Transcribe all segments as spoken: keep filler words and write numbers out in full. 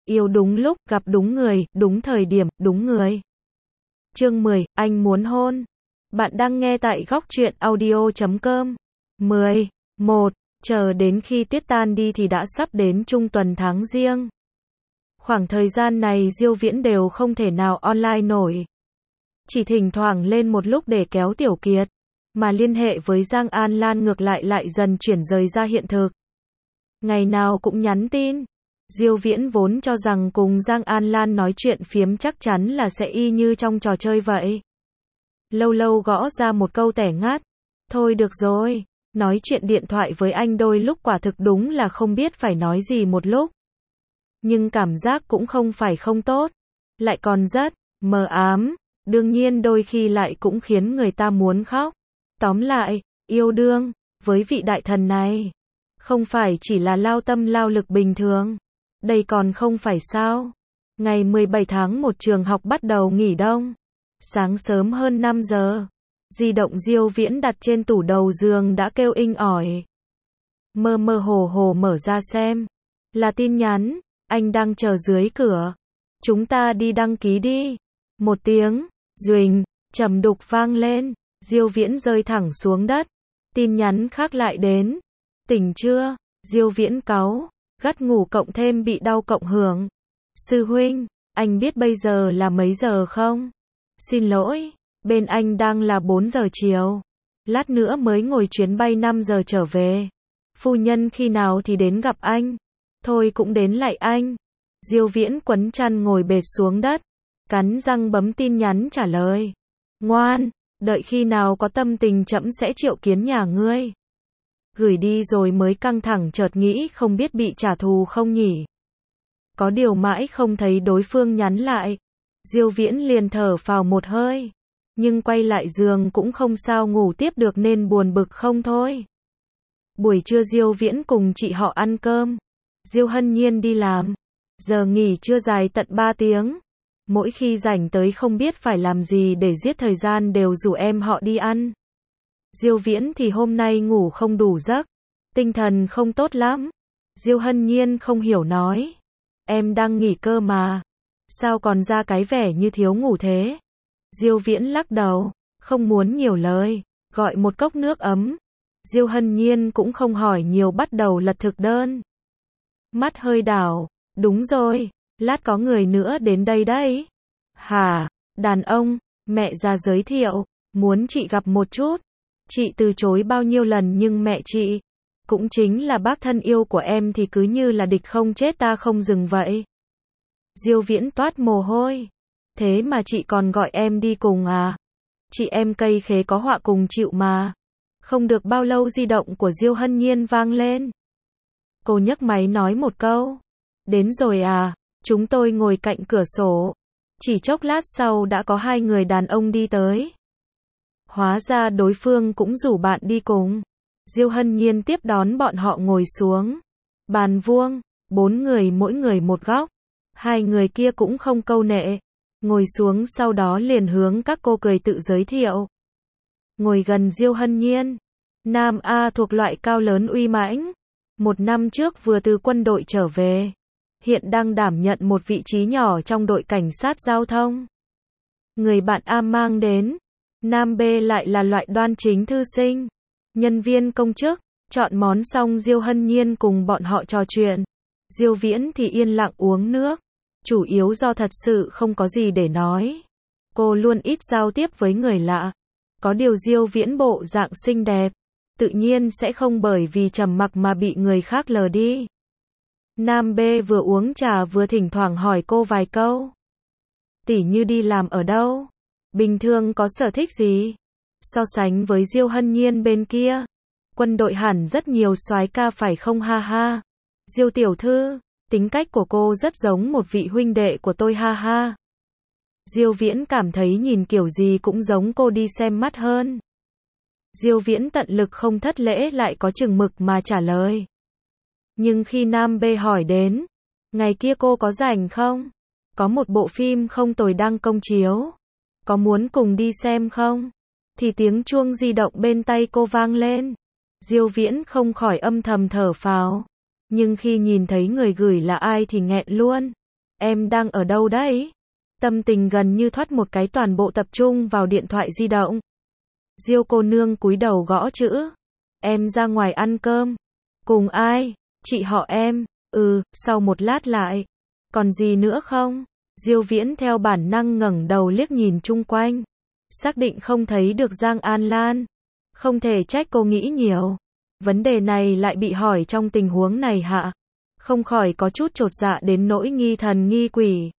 Yêu đúng lúc, gặp đúng người, đúng thời điểm, đúng người. Chương mười, anh muốn hôn. Bạn đang nghe tại góc truyện audio chấm com. mười, một, chờ đến khi tuyết tan đi thì đã sắp đến trung tuần tháng Giêng. Khoảng thời gian này Diêu Viễn đều không thể nào online nổi. Chỉ thỉnh thoảng lên một lúc để kéo Tiểu Kiệt, mà liên hệ với Giang An Lan ngược lại lại dần chuyển rời ra hiện thực. Ngày nào cũng nhắn tin. Diêu Viễn vốn cho rằng cùng Giang An Lan nói chuyện phiếm chắc chắn là sẽ y như trong trò chơi vậy. Lâu lâu gõ ra một câu tẻ ngắt. Thôi được rồi, nói chuyện điện thoại với anh đôi lúc quả thực đúng là không biết phải nói gì một lúc. Nhưng cảm giác cũng không phải không tốt, lại còn rất mờ ám, đương nhiên đôi khi lại cũng khiến người ta muốn khóc. Tóm lại, yêu đương với vị đại thần này không phải chỉ là lao tâm lao lực bình thường. Đây còn không phải sao? Ngày mười bảy tháng một trường học bắt đầu nghỉ đông. Sáng sớm hơn năm giờ, di động Diêu Viễn đặt trên tủ đầu giường đã kêu inh ỏi. Mơ mơ hồ hồ mở ra xem, là tin nhắn, anh đang chờ dưới cửa. Chúng ta đi đăng ký đi. Một tiếng duỳnh trầm đục vang lên, Diêu Viễn rơi thẳng xuống đất. Tin nhắn khác lại đến. Tỉnh chưa? Diêu Viễn cáu, gắt ngủ cộng thêm bị đau cộng hưởng. Sư huynh, anh biết bây giờ là mấy giờ không? Xin lỗi, bên anh đang là bốn giờ chiều. Lát nữa mới ngồi chuyến bay năm giờ trở về. Phu nhân khi nào thì đến gặp anh? Thôi cũng đến lại anh. Diêu Viễn quấn chăn ngồi bệt xuống đất, cắn răng bấm tin nhắn trả lời. Ngoan, đợi khi nào có tâm tình trẫm sẽ triệu kiến nhà ngươi. Gửi đi rồi mới căng thẳng chợt nghĩ không biết bị trả thù không nhỉ. Có điều mãi không thấy đối phương nhắn lại. Diêu Viễn liền thở phào một hơi. Nhưng quay lại giường cũng không sao ngủ tiếp được nên buồn bực không thôi. Buổi trưa Diêu Viễn cùng chị họ ăn cơm. Diêu Hân Nhiên đi làm. Giờ nghỉ trưa dài tận ba tiếng. Mỗi khi rảnh tới không biết phải làm gì để giết thời gian đều rủ em họ đi ăn. Diêu Viễn thì hôm nay ngủ không đủ giấc, tinh thần không tốt lắm. Diêu Hân Nhiên không hiểu nói, em đang nghỉ cơ mà, sao còn ra cái vẻ như thiếu ngủ thế? Diêu Viễn lắc đầu, không muốn nhiều lời, gọi một cốc nước ấm. Diêu Hân Nhiên cũng không hỏi nhiều bắt đầu lật thực đơn. Mắt hơi đảo, đúng rồi, lát có người nữa đến đây đấy. Hả, đàn ông, mẹ ra giới thiệu, muốn chị gặp một chút. Chị từ chối bao nhiêu lần nhưng mẹ chị, cũng chính là bác thân yêu của em thì cứ như là địch không chết ta không dừng vậy. Diêu Viễn toát mồ hôi. Thế mà chị còn gọi em đi cùng à? Chị em cây khế có họa cùng chịu mà. Không được bao lâu di động của Diêu Hân Nhiên vang lên. Cô nhấc máy nói một câu. Đến rồi à? Chúng tôi ngồi cạnh cửa sổ. Chỉ chốc lát sau đã có hai người đàn ông đi tới. Hóa ra đối phương cũng rủ bạn đi cùng. Diêu Hân Nhiên tiếp đón bọn họ ngồi xuống. Bàn vuông, bốn người mỗi người một góc. Hai người kia cũng không câu nệ. Ngồi xuống sau đó liền hướng các cô cười tự giới thiệu. Ngồi gần Diêu Hân Nhiên. Nam A thuộc loại cao lớn uy mãnh. Một năm trước vừa từ quân đội trở về. Hiện đang đảm nhận một vị trí nhỏ trong đội cảnh sát giao thông. Người bạn A mang đến. Nam B lại là loại đoan chính thư sinh, nhân viên công chức. Chọn món xong Diêu Hân Nhiên cùng bọn họ trò chuyện. Diêu Viễn thì yên lặng uống nước. Chủ yếu do thật sự không có gì để nói. Cô luôn ít giao tiếp với người lạ. Có điều Diêu Viễn bộ dạng xinh đẹp, tự nhiên sẽ không bởi vì trầm mặc mà bị người khác lờ đi. Nam B vừa uống trà vừa thỉnh thoảng hỏi cô vài câu. Tỉ như đi làm ở đâu? Bình thường có sở thích gì? So sánh với Diêu Hân Nhiên bên kia, quân đội hẳn rất nhiều soái ca phải không ha ha. Diêu tiểu thư, tính cách của cô rất giống một vị huynh đệ của tôi ha ha. Diêu Viễn cảm thấy nhìn kiểu gì cũng giống cô đi xem mắt hơn. Diêu Viễn tận lực không thất lễ lại có chừng mực mà trả lời. Nhưng khi Nam B hỏi đến, ngày kia cô có rảnh không? Có một bộ phim không tồi đang công chiếu. Có muốn cùng đi xem không? Thì tiếng chuông di động bên tay cô vang lên. Diêu Viễn không khỏi âm thầm thở phào. Nhưng khi nhìn thấy người gửi là ai thì nghẹn luôn. em đang ở đâu đấy? Tâm tình gần như thoát một cái toàn bộ tập trung vào điện thoại di động. Diêu cô nương cúi đầu gõ chữ. Em ra ngoài ăn cơm. Cùng ai? Chị họ em. Ừ, sau một lát lại. Còn gì nữa không? Diêu Viễn theo bản năng ngẩng đầu liếc nhìn chung quanh. Xác định không thấy được Giang An Lan. Không thể trách cô nghĩ nhiều. Vấn đề này lại bị hỏi trong tình huống này hả? Không khỏi có chút chột dạ đến nỗi nghi thần nghi quỷ.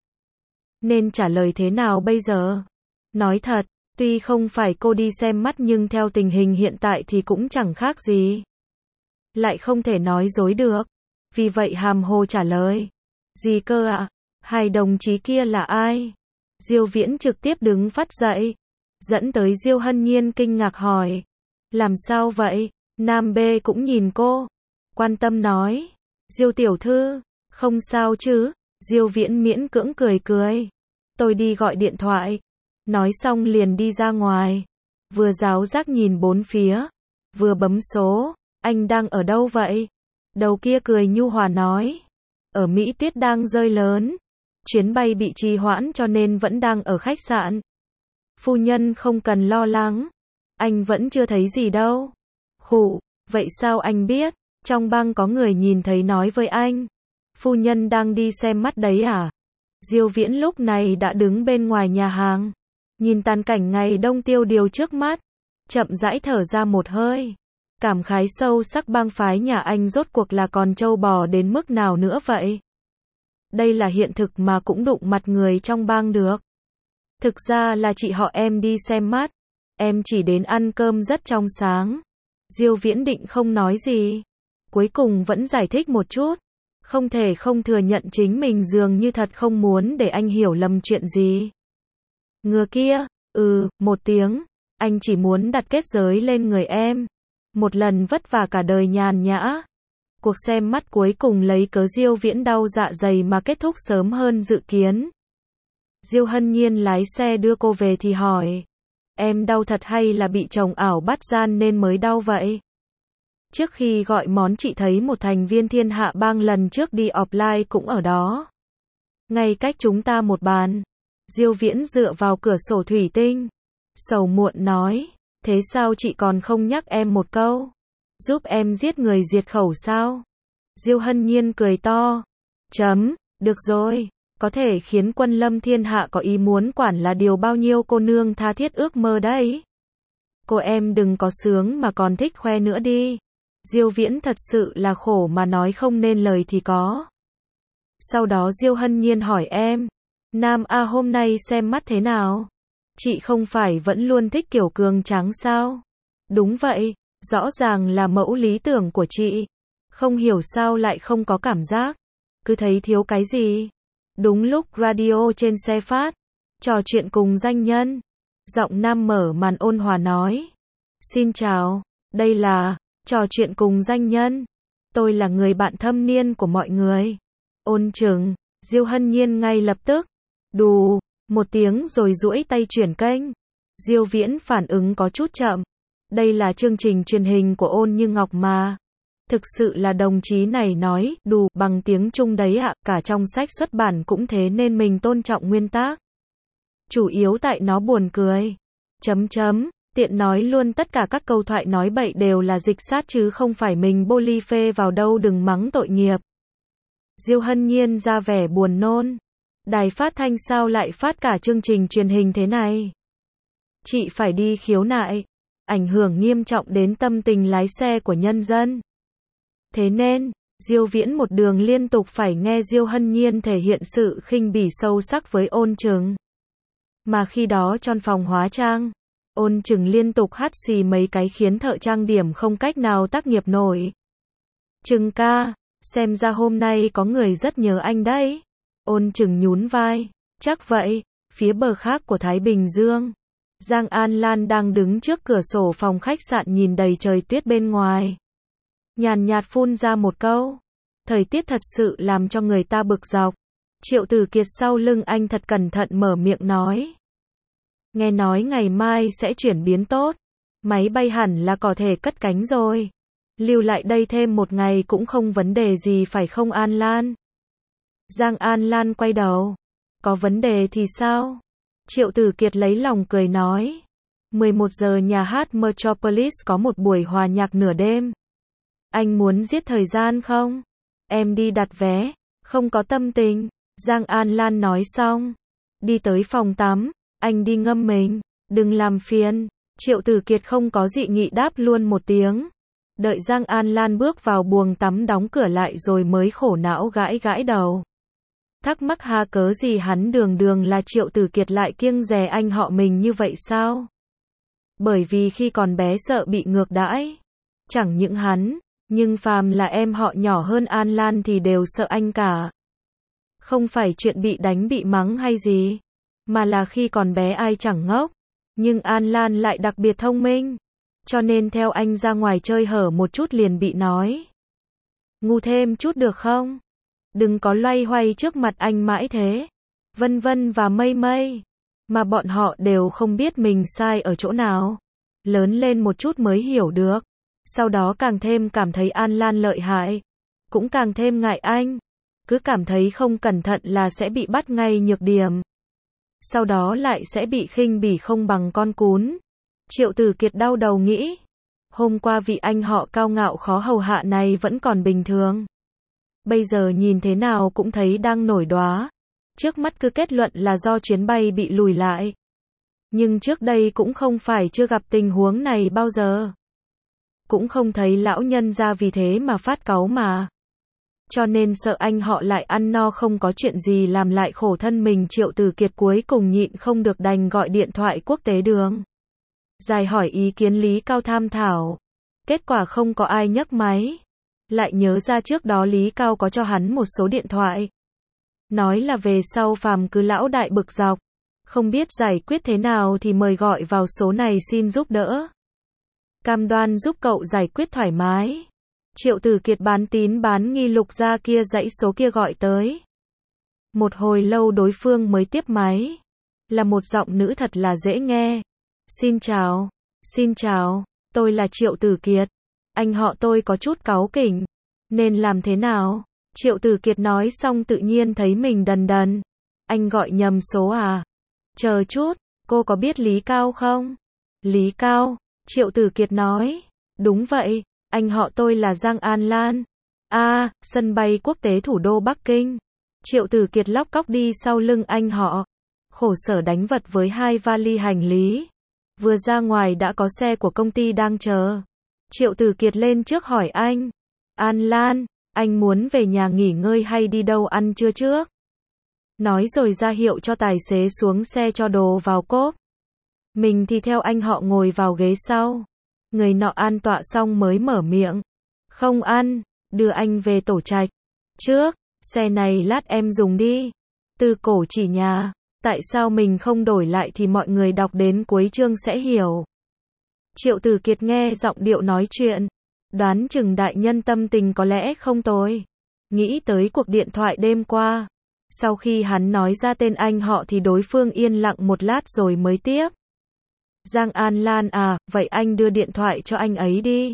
Nên trả lời thế nào bây giờ? Nói thật, tuy không phải cô đi xem mắt nhưng theo tình hình hiện tại thì cũng chẳng khác gì. Lại không thể nói dối được. Vì vậy hàm hồ trả lời. Gì cơ ạ? À? Hai đồng chí kia là ai? Diêu Viễn trực tiếp đứng phát dậy. Dẫn tới Diêu Hân Nhiên kinh ngạc hỏi. Làm sao vậy? Nam B cũng nhìn cô. Quan tâm nói. Diêu tiểu thư, không sao chứ? Diêu Viễn miễn cưỡng cười cười. Tôi đi gọi điện thoại. Nói xong liền đi ra ngoài. Vừa giáo giác nhìn bốn phía. Vừa bấm số. Anh đang ở đâu vậy? Đầu kia cười nhu hòa nói. Ở Mỹ tuyết đang rơi lớn. Chuyến bay bị trì hoãn cho nên vẫn đang ở khách sạn. Phu nhân không cần lo lắng. Anh vẫn chưa thấy gì đâu. Khụ, vậy sao anh biết? Trong bang có người nhìn thấy nói với anh. Phu nhân đang đi xem mắt đấy à? Diêu Viễn lúc này đã đứng bên ngoài nhà hàng. Nhìn tàn cảnh ngày đông tiêu điều trước mắt. Chậm rãi thở ra một hơi. Cảm khái sâu sắc bang phái nhà anh rốt cuộc là còn trâu bò đến mức nào nữa vậy? Đây là hiện thực mà cũng đụng mặt người trong bang được. Thực ra là chị họ em đi xem mắt. Em chỉ đến ăn cơm rất trong sáng. Diêu Viễn định không nói gì. Cuối cùng vẫn giải thích một chút. Không thể không thừa nhận chính mình dường như thật không muốn để anh hiểu lầm chuyện gì. Ngừa kia, ừ, một tiếng. Anh chỉ muốn đặt kết giới lên người em. Một lần vất vả cả đời nhàn nhã. Cuộc xem mắt cuối cùng lấy cớ Diêu Viễn đau dạ dày mà kết thúc sớm hơn dự kiến. Diêu Hân Nhiên lái xe đưa cô về thì hỏi. Em đau thật hay là bị chồng ảo bắt gian nên mới đau vậy? Trước khi gọi món chị thấy một thành viên thiên hạ bang lần trước đi offline cũng ở đó. Ngay cách chúng ta một bàn. Diêu Viễn dựa vào cửa sổ thủy tinh. Sầu muộn nói. Thế sao chị còn không nhắc em một câu? Giúp em giết người diệt khẩu sao? Diêu Hân Nhiên cười to. Chấm, được rồi. Có thể khiến quân lâm thiên hạ có ý muốn quản là điều bao nhiêu cô nương tha thiết ước mơ đấy. Cô em đừng có sướng mà còn thích khoe nữa đi. Diêu Viễn thật sự là khổ mà nói không nên lời thì có. Sau đó Diêu Hân Nhiên hỏi em. Nam A hôm nay xem mắt thế nào? Chị không phải vẫn luôn thích kiểu cường tráng sao? Đúng vậy, rõ ràng là mẫu lý tưởng của chị. Không hiểu sao lại không có cảm giác. Cứ thấy thiếu cái gì. Đúng lúc radio trên xe phát. Trò chuyện cùng danh nhân. Giọng nam mở màn ôn hòa nói. Xin chào, đây là trò chuyện cùng danh nhân. Tôi là người bạn thâm niên của mọi người. Ôn Trừng, Diêu Hân Nhiên ngay lập tức. Đù, một tiếng rồi duỗi tay chuyển kênh. Diêu Viễn phản ứng có chút chậm. Đây là chương trình truyền hình của Ôn Như Ngọc mà. Thực sự là đồng chí này nói đù bằng tiếng Trung đấy ạ, cả trong sách xuất bản cũng thế nên mình tôn trọng nguyên tắc. Chủ yếu tại nó buồn cười. Chấm chấm, tiện nói luôn tất cả các câu thoại nói bậy đều là dịch sát chứ không phải mình bô phê vào đâu, đừng mắng tội nghiệp. Diêu Hân Nhiên ra vẻ buồn nôn. Đài phát thanh sao lại phát cả chương trình truyền hình thế này? Chị phải đi khiếu nại. Ảnh hưởng nghiêm trọng đến tâm tình lái xe của nhân dân. Thế nên, Diêu Viễn một đường liên tục phải nghe Diêu Hân Nhiên thể hiện sự khinh bỉ sâu sắc với Ôn Trừng. Mà khi đó trong phòng hóa trang, Ôn Trừng liên tục hắt xì mấy cái khiến thợ trang điểm không cách nào tác nghiệp nổi. Trừng ca, xem ra hôm nay có người rất nhớ anh đấy. Ôn Trừng nhún vai. Chắc vậy. Phía bờ khác của Thái Bình Dương, Giang An Lan đang đứng trước cửa sổ phòng khách sạn nhìn đầy trời tuyết bên ngoài. Nhàn nhạt phun ra một câu. Thời tiết thật sự làm cho người ta bực dọc. Triệu Tử Kiệt sau lưng anh thật cẩn thận mở miệng nói. Nghe nói ngày mai sẽ chuyển biến tốt. Máy bay hẳn là có thể cất cánh rồi. Lưu lại đây thêm một ngày cũng không vấn đề gì phải không An Lan? Giang An Lan quay đầu. Có vấn đề thì sao? Triệu Tử Kiệt lấy lòng cười nói. mười một giờ nhà hát Metropolis có một buổi hòa nhạc nửa đêm. Anh muốn giết thời gian không? Em đi đặt vé. Không có tâm tình. Giang An Lan nói xong. Đi tới phòng tắm. Anh đi ngâm mình. Đừng làm phiền. Triệu Tử Kiệt không có dị nghị đáp luôn một tiếng. Đợi Giang An Lan bước vào buồng tắm đóng cửa lại rồi mới khổ não gãi gãi đầu. Thắc mắc ha cớ gì hắn đường đường là Triệu Tử Kiệt lại kiêng dè anh họ mình như vậy sao? Bởi vì khi còn bé sợ bị ngược đãi. Chẳng những hắn, nhưng phàm là em họ nhỏ hơn An Lan thì đều sợ anh cả. Không phải chuyện bị đánh bị mắng hay gì, mà là khi còn bé ai chẳng ngốc. Nhưng An Lan lại đặc biệt thông minh. Cho nên theo anh ra ngoài chơi hở một chút liền bị nói. Ngu thêm chút được không? Đừng có loay hoay trước mặt anh mãi thế. Vân vân và mây mây. Mà bọn họ đều không biết mình sai ở chỗ nào. Lớn lên một chút mới hiểu được. Sau đó càng thêm cảm thấy An Lan lợi hại. Cũng càng thêm ngại anh. Cứ cảm thấy không cẩn thận là sẽ bị bắt ngay nhược điểm. Sau đó lại sẽ bị khinh bỉ không bằng con cún. Triệu Tử Kiệt đau đầu nghĩ. Hôm qua vị anh họ cao ngạo khó hầu hạ này vẫn còn bình thường. Bây giờ nhìn thế nào cũng thấy đang nổi đoá. Trước mắt cứ kết luận là do chuyến bay bị lùi lại. Nhưng trước đây cũng không phải chưa gặp tình huống này bao giờ. Cũng không thấy lão nhân ra vì thế mà phát cáu mà. Cho nên sợ anh họ lại ăn no không có chuyện gì làm lại khổ thân mình. Triệu Tử Kiệt cuối cùng nhịn không được đành gọi điện thoại quốc tế đường. Dài hỏi ý kiến Lý Cao tham thảo. Kết quả không có ai nhấc máy. Lại nhớ ra trước đó Lý Cao có cho hắn một số điện thoại. Nói là về sau phàm cứ lão đại bực dọc. Không biết giải quyết thế nào thì mời gọi vào số này xin giúp đỡ. Cam đoan giúp cậu giải quyết thoải mái. Triệu Tử Kiệt bán tín bán nghi lục ra kia dãy số kia gọi tới. Một hồi lâu đối phương mới tiếp máy. Là một giọng nữ thật là dễ nghe. Xin chào, xin chào, tôi là Triệu Tử Kiệt. Anh họ tôi có chút cáu kỉnh. Nên làm thế nào? Triệu Tử Kiệt nói xong tự nhiên thấy mình đần đần. Anh gọi nhầm số à? Chờ chút, cô có biết Lý Cao không? Lý Cao, Triệu Tử Kiệt nói. Đúng vậy, anh họ tôi là Giang An Lan. À, sân bay quốc tế thủ đô Bắc Kinh. Triệu Tử Kiệt lóc cóc đi sau lưng anh họ. Khổ sở đánh vật với hai vali hành lý. Vừa ra ngoài đã có xe của công ty đang chờ. Triệu Tử Kiệt lên trước hỏi anh. An Lan, anh muốn về nhà nghỉ ngơi hay đi đâu ăn trưa trước? Nói rồi ra hiệu cho tài xế xuống xe cho đồ vào cốp. Mình thì theo anh họ ngồi vào ghế sau. Người nọ an tọa xong mới mở miệng. Không ăn, đưa anh về tổ trạch. Trước, xe này lát em dùng đi. Từ cổ chỉ nhà. Tại sao mình không đổi lại thì mọi người đọc đến cuối chương sẽ hiểu. Triệu Tử Kiệt nghe giọng điệu nói chuyện. Đoán chừng đại nhân tâm tình có lẽ không tồi. Nghĩ tới cuộc điện thoại đêm qua. Sau khi hắn nói ra tên anh họ thì đối phương yên lặng một lát rồi mới tiếp. Giang An Lan à, vậy anh đưa điện thoại cho anh ấy đi.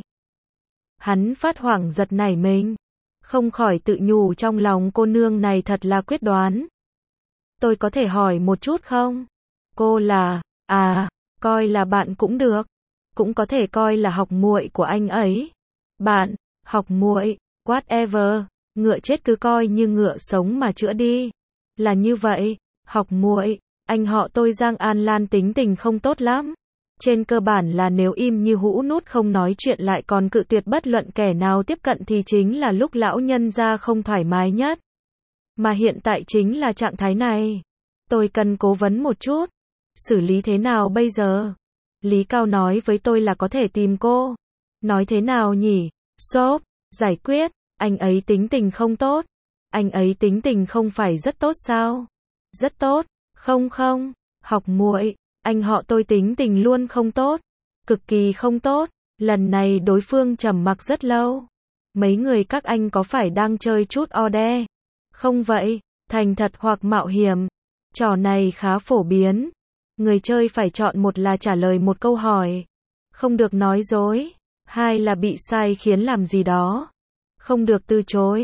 Hắn phát hoảng giật nảy mình. Không khỏi tự nhủ trong lòng cô nương này thật là quyết đoán. Tôi có thể hỏi một chút không? Cô là, à, coi là bạn cũng được. Cũng có thể coi là học muội của anh ấy. Bạn, học muội, whatever, ngựa chết cứ coi như ngựa sống mà chữa đi. Là như vậy, học muội, anh họ tôi Giang An Lan tính tình không tốt lắm. Trên cơ bản là nếu im như hũ nút không nói chuyện lại còn cự tuyệt bất luận kẻ nào tiếp cận thì chính là lúc lão nhân gia không thoải mái nhất. Mà hiện tại chính là trạng thái này. Tôi cần cố vấn một chút. Xử lý thế nào bây giờ? Lý Cao nói với tôi là có thể tìm cô. Nói thế nào nhỉ? Sốp, giải quyết. Anh ấy tính tình không tốt. Anh ấy tính tình không phải rất tốt sao? Rất tốt. Không không, học muội, anh họ tôi tính tình luôn không tốt. Cực kỳ không tốt. Lần này đối phương trầm mặc rất lâu. Mấy người các anh có phải đang chơi chút o đe? Không vậy, thành thật hoặc mạo hiểm. Trò này khá phổ biến. Người chơi phải chọn một là trả lời một câu hỏi. Không được nói dối. Hai là bị sai khiến làm gì đó. Không được từ chối.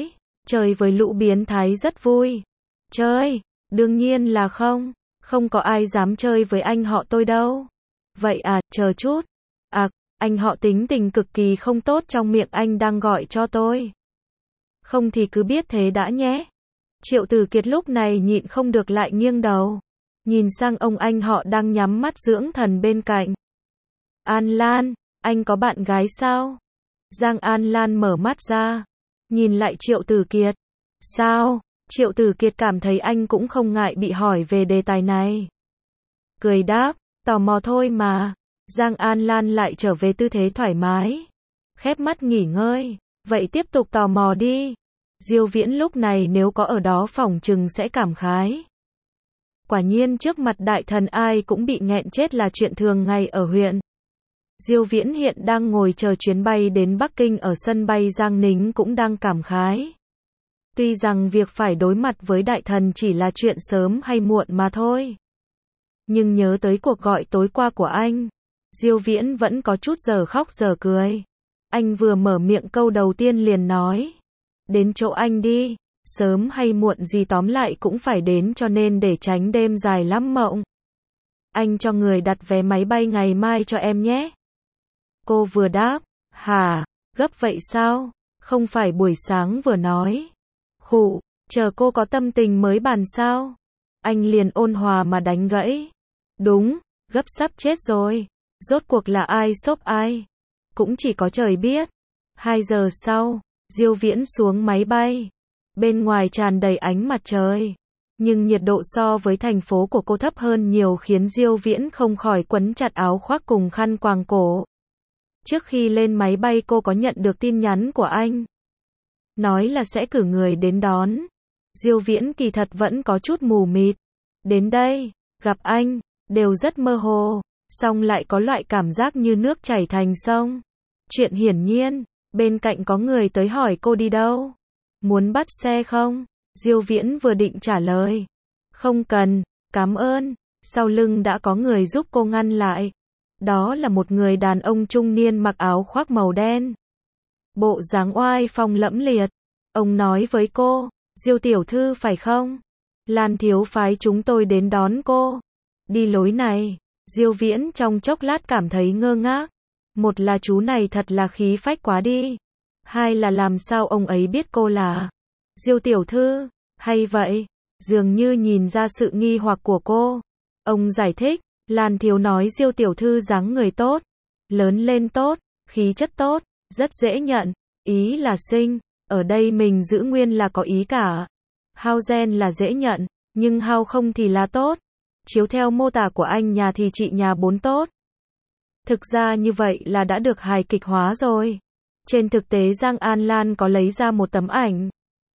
Chơi với lũ biến thái rất vui. Chơi? Đương nhiên là không. Không có ai dám chơi với anh họ tôi đâu. Vậy à, chờ chút. À, anh họ tính tình cực kỳ không tốt trong miệng anh đang gọi cho tôi. Không thì cứ biết thế đã nhé. Triệu Tử Kiệt lúc này nhịn không được lại nghiêng đầu. Nhìn sang ông anh họ đang nhắm mắt dưỡng thần bên cạnh. An Lan, anh có bạn gái sao? Giang An Lan mở mắt ra. Nhìn lại Triệu Tử Kiệt. Sao? Triệu Tử Kiệt cảm thấy anh cũng không ngại bị hỏi về đề tài này. Cười đáp, tò mò thôi mà. Giang An Lan lại trở về tư thế thoải mái. Khép mắt nghỉ ngơi. Vậy tiếp tục tò mò đi. Diêu Viễn lúc này nếu có ở đó phỏng chừng sẽ cảm khái. Quả nhiên trước mặt đại thần ai cũng bị nghẹn chết là chuyện thường ngày ở huyện. Diêu Viễn hiện đang ngồi chờ chuyến bay đến Bắc Kinh ở sân bay Giang Ninh cũng đang cảm khái. Tuy rằng việc phải đối mặt với đại thần chỉ là chuyện sớm hay muộn mà thôi. Nhưng nhớ tới cuộc gọi tối qua của anh, Diêu Viễn vẫn có chút giờ khóc giờ cười. Anh vừa mở miệng câu đầu tiên liền nói. Đến chỗ anh đi, sớm hay muộn gì tóm lại cũng phải đến cho nên để tránh đêm dài lắm mộng. Anh cho người đặt vé máy bay ngày mai cho em nhé. Cô vừa đáp, hả, gấp vậy sao, không phải buổi sáng vừa nói. Khụ, chờ cô có tâm tình mới bàn sao. Anh liền ôn hòa mà đánh gãy. Đúng, gấp sắp chết rồi. Rốt cuộc là ai xốp ai? Cũng chỉ có trời biết. Hai giờ sau, Diêu Viễn xuống máy bay. Bên ngoài tràn đầy ánh mặt trời. Nhưng nhiệt độ so với thành phố của cô thấp hơn nhiều khiến Diêu Viễn không khỏi quấn chặt áo khoác cùng khăn quàng cổ. Trước khi lên máy bay cô có nhận được tin nhắn của anh. Nói là sẽ cử người đến đón. Diêu Viễn kỳ thật vẫn có chút mù mịt. Đến đây, gặp anh, đều rất mơ hồ, song lại có loại cảm giác như nước chảy thành sông. Chuyện hiển nhiên, bên cạnh có người tới hỏi cô đi đâu. Muốn bắt xe không? Diêu Viễn vừa định trả lời. Không cần, cảm ơn. Sau lưng đã có người giúp cô ngăn lại. Đó là một người đàn ông trung niên mặc áo khoác màu đen. Bộ dáng oai phong lẫm liệt. Ông nói với cô, Diêu tiểu thư phải không? Lan thiếu phái chúng tôi đến đón cô. Đi lối này. Diêu Viễn trong chốc lát cảm thấy ngơ ngác. Một là chú này thật là khí phách quá đi. Hai là làm sao ông ấy biết cô là Diêu tiểu thư, hay vậy? Dường như nhìn ra sự nghi hoặc của cô. Ông giải thích, Lan thiếu nói Diêu tiểu thư dáng người tốt, lớn lên tốt, khí chất tốt, rất dễ nhận, ý là xinh, ở đây mình giữ nguyên là có ý cả. Hao gen là dễ nhận, nhưng hao không thì là tốt. Chiếu theo mô tả của anh nhà thì chị nhà bốn tốt. Thực ra như vậy là đã được hài kịch hóa rồi. Trên thực tế Giang An Lan có lấy ra một tấm ảnh.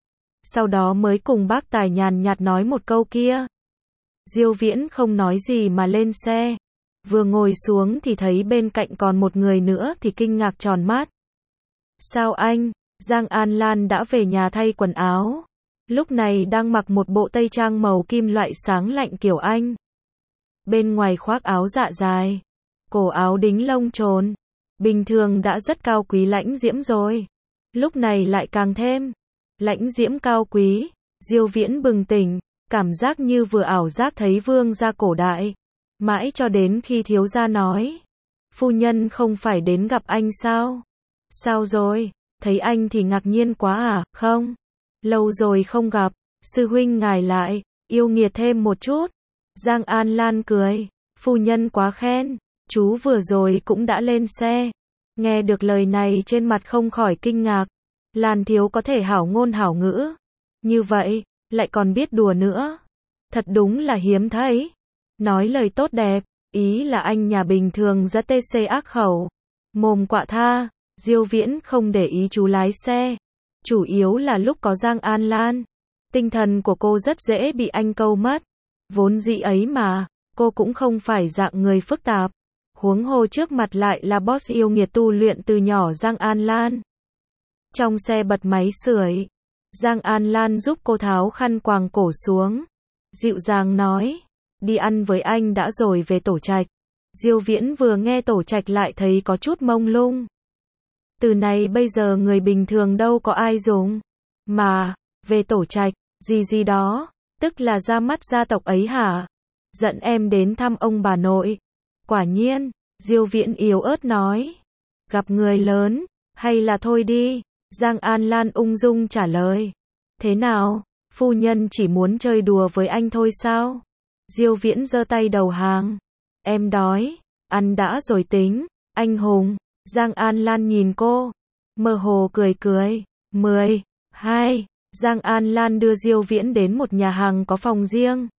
Sau đó mới cùng bác Tài nhàn nhạt nói một câu kia. Diêu Viễn không nói gì mà lên xe. Vừa ngồi xuống thì thấy bên cạnh còn một người nữa thì kinh ngạc tròn mắt. Sao anh? Giang An Lan đã về nhà thay quần áo. Lúc này đang mặc một bộ tây trang màu kim loại sáng lạnh kiểu Anh. Bên ngoài khoác áo dạ dài. Cổ áo đính lông trồn. Bình thường đã rất cao quý lãnh diễm rồi. Lúc này lại càng thêm. Lãnh diễm cao quý. Diêu Viễn bừng tỉnh. Cảm giác như vừa ảo giác thấy vương gia cổ đại. Mãi cho đến khi thiếu gia nói. Phu nhân không phải đến gặp anh sao? Sao rồi? Thấy anh thì ngạc nhiên quá à? Không. Lâu rồi không gặp. Sư huynh ngài lại. Yêu nghiệt thêm một chút. Giang An Lan cười. Phu nhân quá khen. Chú vừa rồi cũng đã lên xe. Nghe được lời này trên mặt không khỏi kinh ngạc. Lan thiếu có thể hảo ngôn hảo ngữ. Như vậy, lại còn biết đùa nữa. Thật đúng là hiếm thấy. Nói lời tốt đẹp, ý là anh nhà bình thường rất tê xê ác khẩu. Mồm quạ tha, Diêu Viễn không để ý chú lái xe. Chủ yếu là lúc có Giang An Lan. Tinh thần của cô rất dễ bị anh câu mất. Vốn dĩ ấy mà, cô cũng không phải dạng người phức tạp. Huống hồ trước mặt lại là boss yêu nghiệt tu luyện từ nhỏ Giang An Lan. Trong xe bật máy sưởi. Giang An Lan giúp cô tháo khăn quàng cổ xuống. Dịu dàng nói. Đi ăn với anh đã rồi về Tổ Trạch. Diêu Viễn vừa nghe Tổ Trạch lại thấy có chút mông lung. Từ này bây giờ người bình thường đâu có ai dùng. Mà, về tổ trạch, gì gì đó, tức là ra mắt gia tộc ấy hả? Dẫn em đến thăm ông bà nội. Quả nhiên, Diêu Viễn yếu ớt nói. Gặp người lớn, hay là thôi đi? Giang An Lan ung dung trả lời. Thế nào, phu nhân chỉ muốn chơi đùa với anh thôi sao? Diêu Viễn giơ tay đầu hàng. Em đói, ăn đã rồi tính, anh hùng. Giang An Lan nhìn cô, mơ hồ cười cười. mười, hai, Giang An Lan đưa Diêu Viễn đến một nhà hàng có phòng riêng.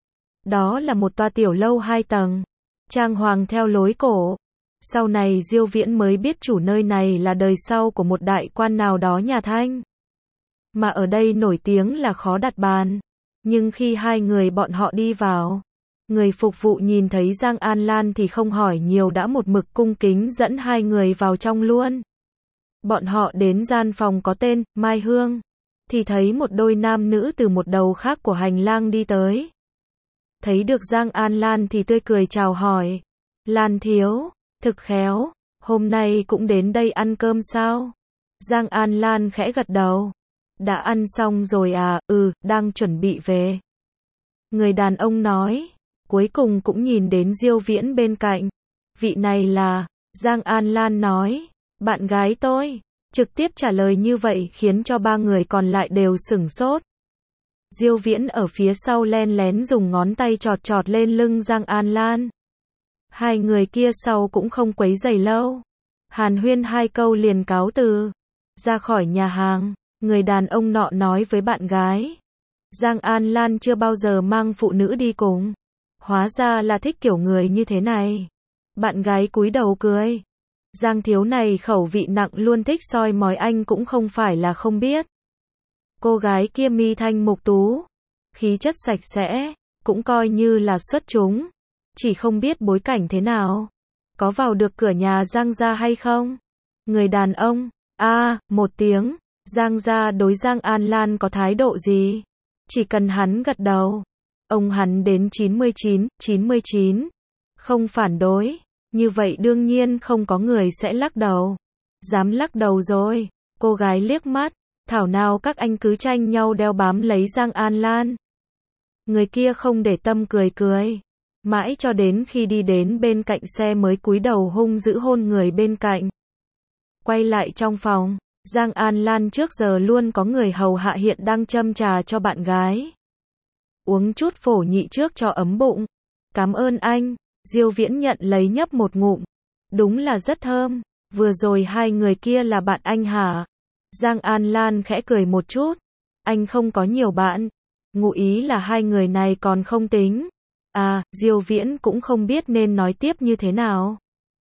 Đó là một tòa tiểu lâu hai tầng, trang hoàng theo lối cổ. Sau này Diêu Viễn mới biết chủ nơi này là đời sau của một đại quan nào đó nhà Thanh. Mà ở đây nổi tiếng là khó đặt bàn. Nhưng khi hai người bọn họ đi vào, người phục vụ nhìn thấy Giang An Lan thì không hỏi nhiều đã một mực cung kính dẫn hai người vào trong luôn. Bọn họ đến gian phòng có tên Mai Hương, thì thấy một đôi nam nữ từ một đầu khác của hành lang đi tới. Thấy được Giang An Lan thì tươi cười chào hỏi. Lan thiếu, thực khéo, hôm nay cũng đến đây ăn cơm sao? Giang An Lan khẽ gật đầu. Đã ăn xong rồi à? Ừ, đang chuẩn bị về. Người đàn ông nói. Cuối cùng cũng nhìn đến Diêu Viễn bên cạnh. Vị này là, Giang An Lan nói, bạn gái tôi. Trực tiếp trả lời như vậy khiến cho ba người còn lại đều sửng sốt. Diêu Viễn ở phía sau len lén dùng ngón tay chọt chọt lên lưng Giang An Lan. Hai người kia sau cũng không quấy rầy lâu. Hàn huyên hai câu liền cáo từ. Ra khỏi nhà hàng, người đàn ông nọ nói với bạn gái. Giang An Lan chưa bao giờ mang phụ nữ đi cùng. Hóa ra là thích kiểu người như thế này. Bạn gái cúi đầu cười. Giang thiếu này khẩu vị nặng luôn thích soi mói anh cũng không phải là không biết. Cô gái kia mi thanh mục tú, khí chất sạch sẽ, cũng coi như là xuất chúng. Chỉ không biết bối cảnh thế nào. Có vào được cửa nhà Giang gia hay không? Người đàn ông, a à, một tiếng. Giang gia đối Giang An Lan có thái độ gì? Chỉ cần hắn gật đầu. Ông hắn đến chín mươi chín, chín mươi chín. Không phản đối. Như vậy đương nhiên không có người sẽ lắc đầu. Dám lắc đầu rồi. Cô gái liếc mắt. Thảo nào các anh cứ tranh nhau đeo bám lấy Giang An Lan. Người kia không để tâm cười cười. Mãi cho đến khi đi đến bên cạnh xe mới cúi đầu hung dữ hôn người bên cạnh. Quay lại trong phòng. Giang An Lan trước giờ luôn có người hầu hạ hiện đang châm trà cho bạn gái. Uống chút phổ nhị trước cho ấm bụng. Cảm ơn anh. Diêu Viễn nhận lấy nhấp một ngụm. Đúng là rất thơm. Vừa rồi hai người kia là bạn anh hả? Giang An Lan khẽ cười một chút. Anh không có nhiều bạn. Ngụ ý là hai người này còn không tính. À, Diêu Viễn cũng không biết nên nói tiếp như thế nào.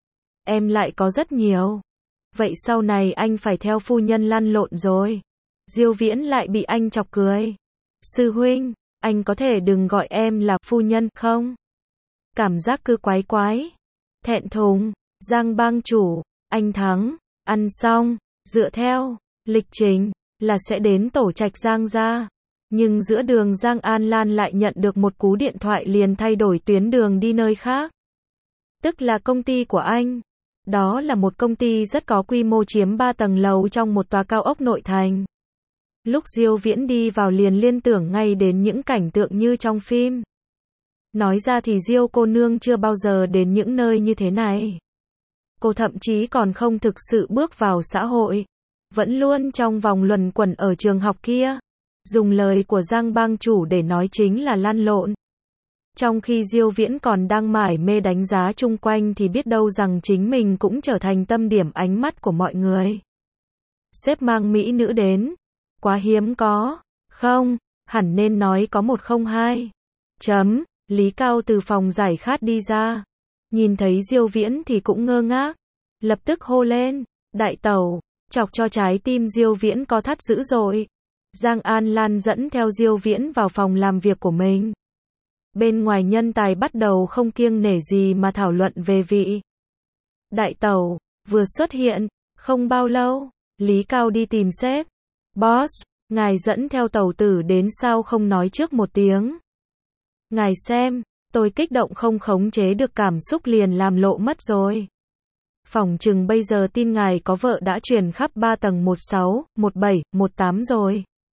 Em lại có rất nhiều. Vậy sau này anh phải theo phu nhân lăn lộn rồi. Diêu Viễn lại bị anh chọc cười. Sư huynh, anh có thể đừng gọi em là phu nhân không? Cảm giác cứ quái quái. Thẹn thùng. Giang bang chủ, anh thắng. Ăn xong, dựa theo lịch trình là sẽ đến tổ trạch Giang gia. Nhưng giữa đường Giang An Lan lại nhận được một cú điện thoại liền thay đổi tuyến đường đi nơi khác. Tức là công ty của anh. Đó là một công ty rất có quy mô chiếm ba tầng lầu trong một tòa cao ốc nội thành. Lúc Diêu Viễn đi vào liền liên tưởng ngay đến những cảnh tượng như trong phim. Nói ra thì Diêu cô nương chưa bao giờ đến những nơi như thế này. Cô thậm chí còn không thực sự bước vào xã hội. Vẫn luôn trong vòng luẩn quẩn ở trường học kia. Dùng lời của Giang bang chủ để nói chính là lăn lộn. Trong khi Diêu Viễn còn đang mải mê đánh giá chung quanh thì biết đâu rằng chính mình cũng trở thành tâm điểm ánh mắt của mọi người. Sếp mang mỹ nữ đến. Quá hiếm có. Không, hẳn nên nói có một không hai. Chấm, Lý Cao từ phòng giải khát đi ra. Nhìn thấy Diêu Viễn thì cũng ngơ ngác. Lập tức hô lên. Đại tẩu, chọc cho trái tim Diêu Viễn co thắt dữ dội. Giang An Lan dẫn theo Diêu Viễn vào phòng làm việc của mình. Bên ngoài nhân tài bắt đầu không kiêng nể gì mà thảo luận về vị. Đại tẩu, vừa xuất hiện, không bao lâu, Lý Cao đi tìm sếp. Boss, ngài dẫn theo tẩu tử đến sao không nói trước một tiếng. Ngài xem, tôi kích động không khống chế được cảm xúc liền làm lộ mất rồi. Phỏng chừng bây giờ tin ngài có vợ đã truyền khắp ba tầng một sáu, một bảy, một tám rồi.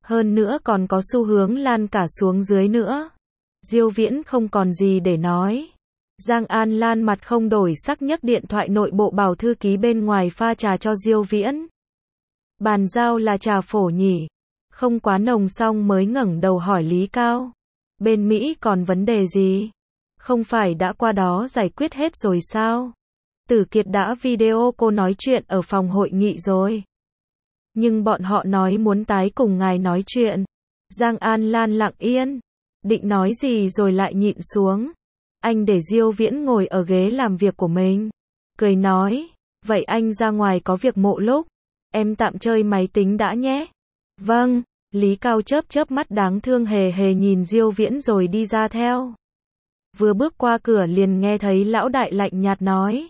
Hơn nữa còn có xu hướng lan cả xuống dưới nữa. Diêu Viễn không còn gì để nói. Giang An Lan mặt không đổi sắc nhấc điện thoại nội bộ bảo thư ký bên ngoài pha trà cho Diêu Viễn. Bàn giao là trà phổ nhỉ? Không quá nồng xong mới ngẩng đầu hỏi Lý Cao. Bên Mỹ còn vấn đề gì? Không phải đã qua đó giải quyết hết rồi sao? Tử Kiệt đã video cô nói chuyện ở phòng hội nghị rồi. Nhưng bọn họ nói muốn tái cùng ngài nói chuyện. Giang An Lan lặng yên. Định nói gì rồi lại nhịn xuống. Anh để Diêu Viễn ngồi ở ghế làm việc của mình. Cười nói, vậy anh ra ngoài có việc mộ lúc. Em tạm chơi máy tính đã nhé. Vâng, Lý Cao chớp chớp mắt đáng thương hề hề nhìn Diêu Viễn rồi đi ra theo. Vừa bước qua cửa liền nghe thấy lão đại lạnh nhạt nói.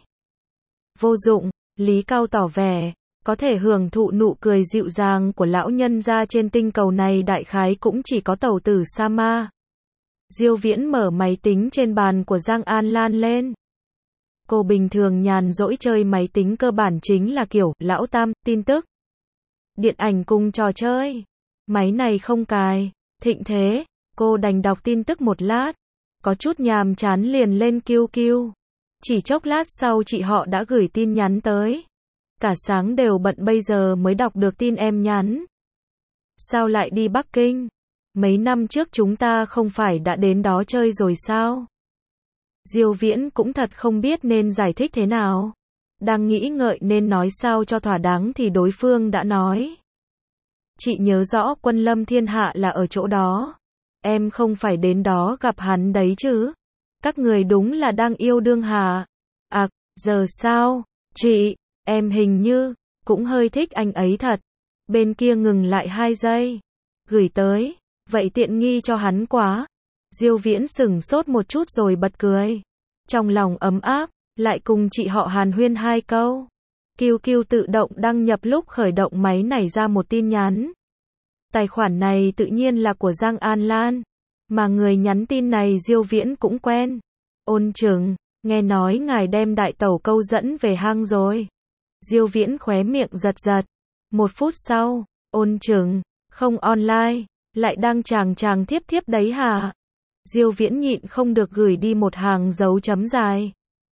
Vô dụng, Lý Cao tỏ vẻ, có thể hưởng thụ nụ cười dịu dàng của lão nhân gia trên tinh cầu này đại khái cũng chỉ có tẩu tử Sa Ma. Diêu Viễn mở máy tính trên bàn của Giang An Lan lên. Cô bình thường nhàn rỗi chơi máy tính cơ bản chính là kiểu lão tam, tin tức, điện ảnh cùng trò chơi. Máy này không cài, thịnh thế, cô đành đọc tin tức một lát. Có chút nhàm chán liền lên Q Q. Chỉ chốc lát sau chị họ đã gửi tin nhắn tới. Cả sáng đều bận bây giờ mới đọc được tin em nhắn. Sao lại đi Bắc Kinh? Mấy năm trước chúng ta không phải đã đến đó chơi rồi sao? Diêu Viễn cũng thật không biết nên giải thích thế nào. Đang nghĩ ngợi nên nói sao cho thỏa đáng thì đối phương đã nói. Chị nhớ rõ Quân Lâm Thiên Hạ là ở chỗ đó. Em không phải đến đó gặp hắn đấy chứ? Các người đúng là đang yêu đương hả? À, giờ sao? Chị, em hình như cũng hơi thích anh ấy thật. Bên kia ngừng lại hai giây. Gửi tới, vậy tiện nghi cho hắn quá. Diêu Viễn sững sốt một chút rồi bật cười. Trong lòng ấm áp, lại cùng chị họ hàn huyên hai câu. Q Q tự động đăng nhập lúc khởi động máy nảy ra một tin nhắn. Tài khoản này tự nhiên là của Giang An Lan, mà người nhắn tin này Diêu Viễn cũng quen. Ôn Trừng, nghe nói ngài đem đại tẩu câu dẫn về hang rồi. Diêu Viễn khóe miệng giật giật. Một phút sau, Ôn Trừng, không online, lại đang chàng chàng thiếp thiếp đấy hả? Diêu Viễn nhịn không được gửi đi một hàng dấu chấm dài.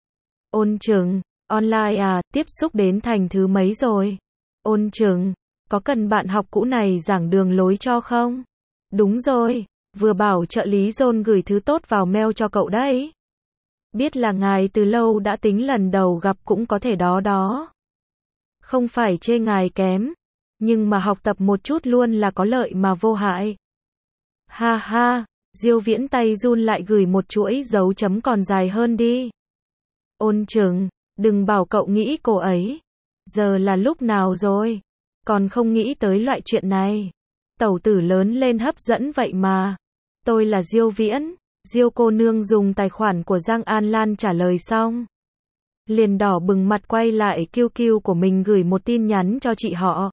Ôn Trừng, online à, tiếp xúc đến thành thứ mấy rồi? Ôn Trừng, có cần bạn học cũ này giảng đường lối cho không? Đúng rồi, vừa bảo trợ lý John gửi thứ tốt vào mail cho cậu đấy. Biết là ngài từ lâu đã tính lần đầu gặp cũng có thể đó đó. Không phải chê ngài kém, nhưng mà học tập một chút luôn là có lợi mà vô hại. Ha ha, Diêu Viễn tay run lại gửi một chuỗi dấu chấm còn dài hơn đi. Ôn Trừng, đừng bảo cậu nghĩ cô ấy. Giờ là lúc nào rồi? Còn không nghĩ tới loại chuyện này. Tẩu tử lớn lên hấp dẫn vậy mà. Tôi là Diêu Viễn. Diêu cô nương dùng tài khoản của Giang An Lan trả lời xong. Liền đỏ bừng mặt quay lại Q Q của mình gửi một tin nhắn cho chị họ.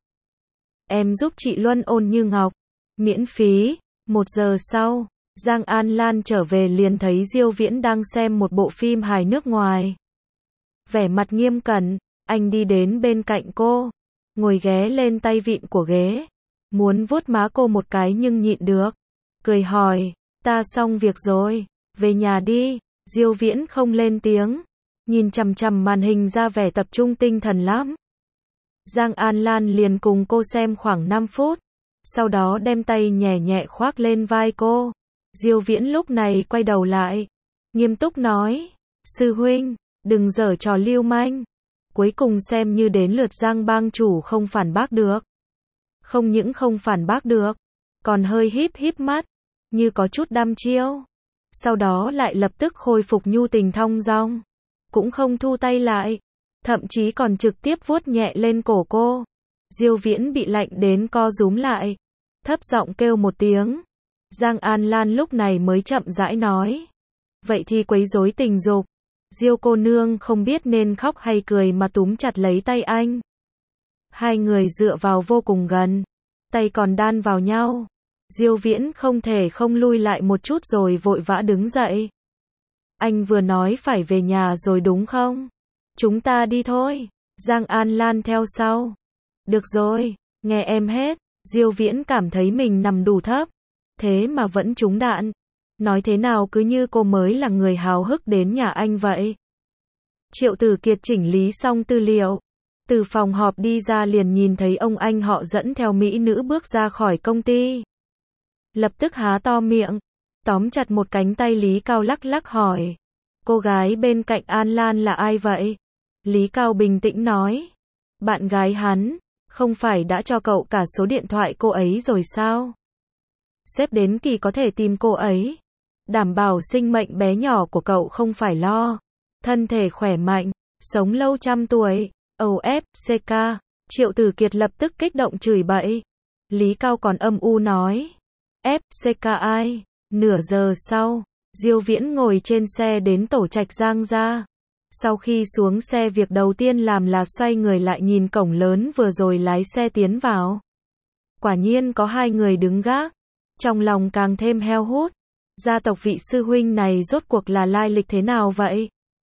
Em giúp chị Luân ôn như ngọc. Miễn phí. Một giờ sau, Giang An Lan trở về liền thấy Diêu Viễn đang xem một bộ phim hài nước ngoài. Vẻ mặt nghiêm cẩn, anh đi đến bên cạnh cô, ngồi ghé lên tay vịn của ghế, muốn vuốt má cô một cái nhưng nhịn được. Cười hỏi, ta xong việc rồi, về nhà đi. Diêu Viễn không lên tiếng, nhìn chằm chằm màn hình ra vẻ tập trung tinh thần lắm. Giang An Lan liền cùng cô xem khoảng năm phút, sau đó đem tay nhẹ nhẹ khoác lên vai cô. Diêu Viễn lúc này quay đầu lại, nghiêm túc nói, sư huynh, đừng giở trò lưu manh. Cuối cùng xem như đến lượt Giang bang chủ không phản bác được. Không những không phản bác được, còn hơi híp híp mắt, như có chút đăm chiêu. Sau đó lại lập tức khôi phục nhu tình thong dong, cũng không thu tay lại, thậm chí còn trực tiếp vuốt nhẹ lên cổ cô. Diêu Viễn bị lạnh đến co rúm lại, thấp giọng kêu một tiếng. Giang An Lan lúc này mới chậm rãi nói, vậy thì quấy rối tình dục. Diêu cô nương không biết nên khóc hay cười mà túm chặt lấy tay anh. Hai người dựa vào vô cùng gần, tay còn đan vào nhau. Diêu Viễn không thể không lui lại một chút rồi vội vã đứng dậy. Anh vừa nói phải về nhà rồi đúng không? Chúng ta đi thôi. Giang An Lan theo sau. Được rồi, nghe em hết. Diêu Viễn cảm thấy mình nằm đủ thấp, thế mà vẫn trúng đạn. Nói thế nào cứ như cô mới là người háo hức đến nhà anh vậy. Triệu Tử Kiệt chỉnh lý xong tư liệu, từ phòng họp đi ra liền nhìn thấy ông anh họ dẫn theo mỹ nữ bước ra khỏi công ty. Lập tức há to miệng, tóm chặt một cánh tay Lý Cao lắc lắc hỏi. Cô gái bên cạnh An Lan là ai vậy? Lý Cao bình tĩnh nói. Bạn gái hắn, không phải đã cho cậu cả số điện thoại cô ấy rồi sao? Sếp đến kỳ có thể tìm cô ấy. Đảm bảo sinh mệnh bé nhỏ của cậu không phải lo. Thân thể khỏe mạnh, sống lâu trăm tuổi. âu ép xê ca, Triệu Tử Kiệt lập tức kích động chửi bậy. Lý Cao còn âm u nói. ép xê ca ai? Nửa giờ sau, Diêu Viễn ngồi trên xe đến tổ trạch Giang gia. Sau khi xuống xe việc đầu tiên làm là xoay người lại nhìn cổng lớn vừa rồi lái xe tiến vào. Quả nhiên có hai người đứng gác. Trong lòng càng thêm heo hút. Gia tộc vị sư huynh này rốt cuộc là lai lịch thế nào vậy?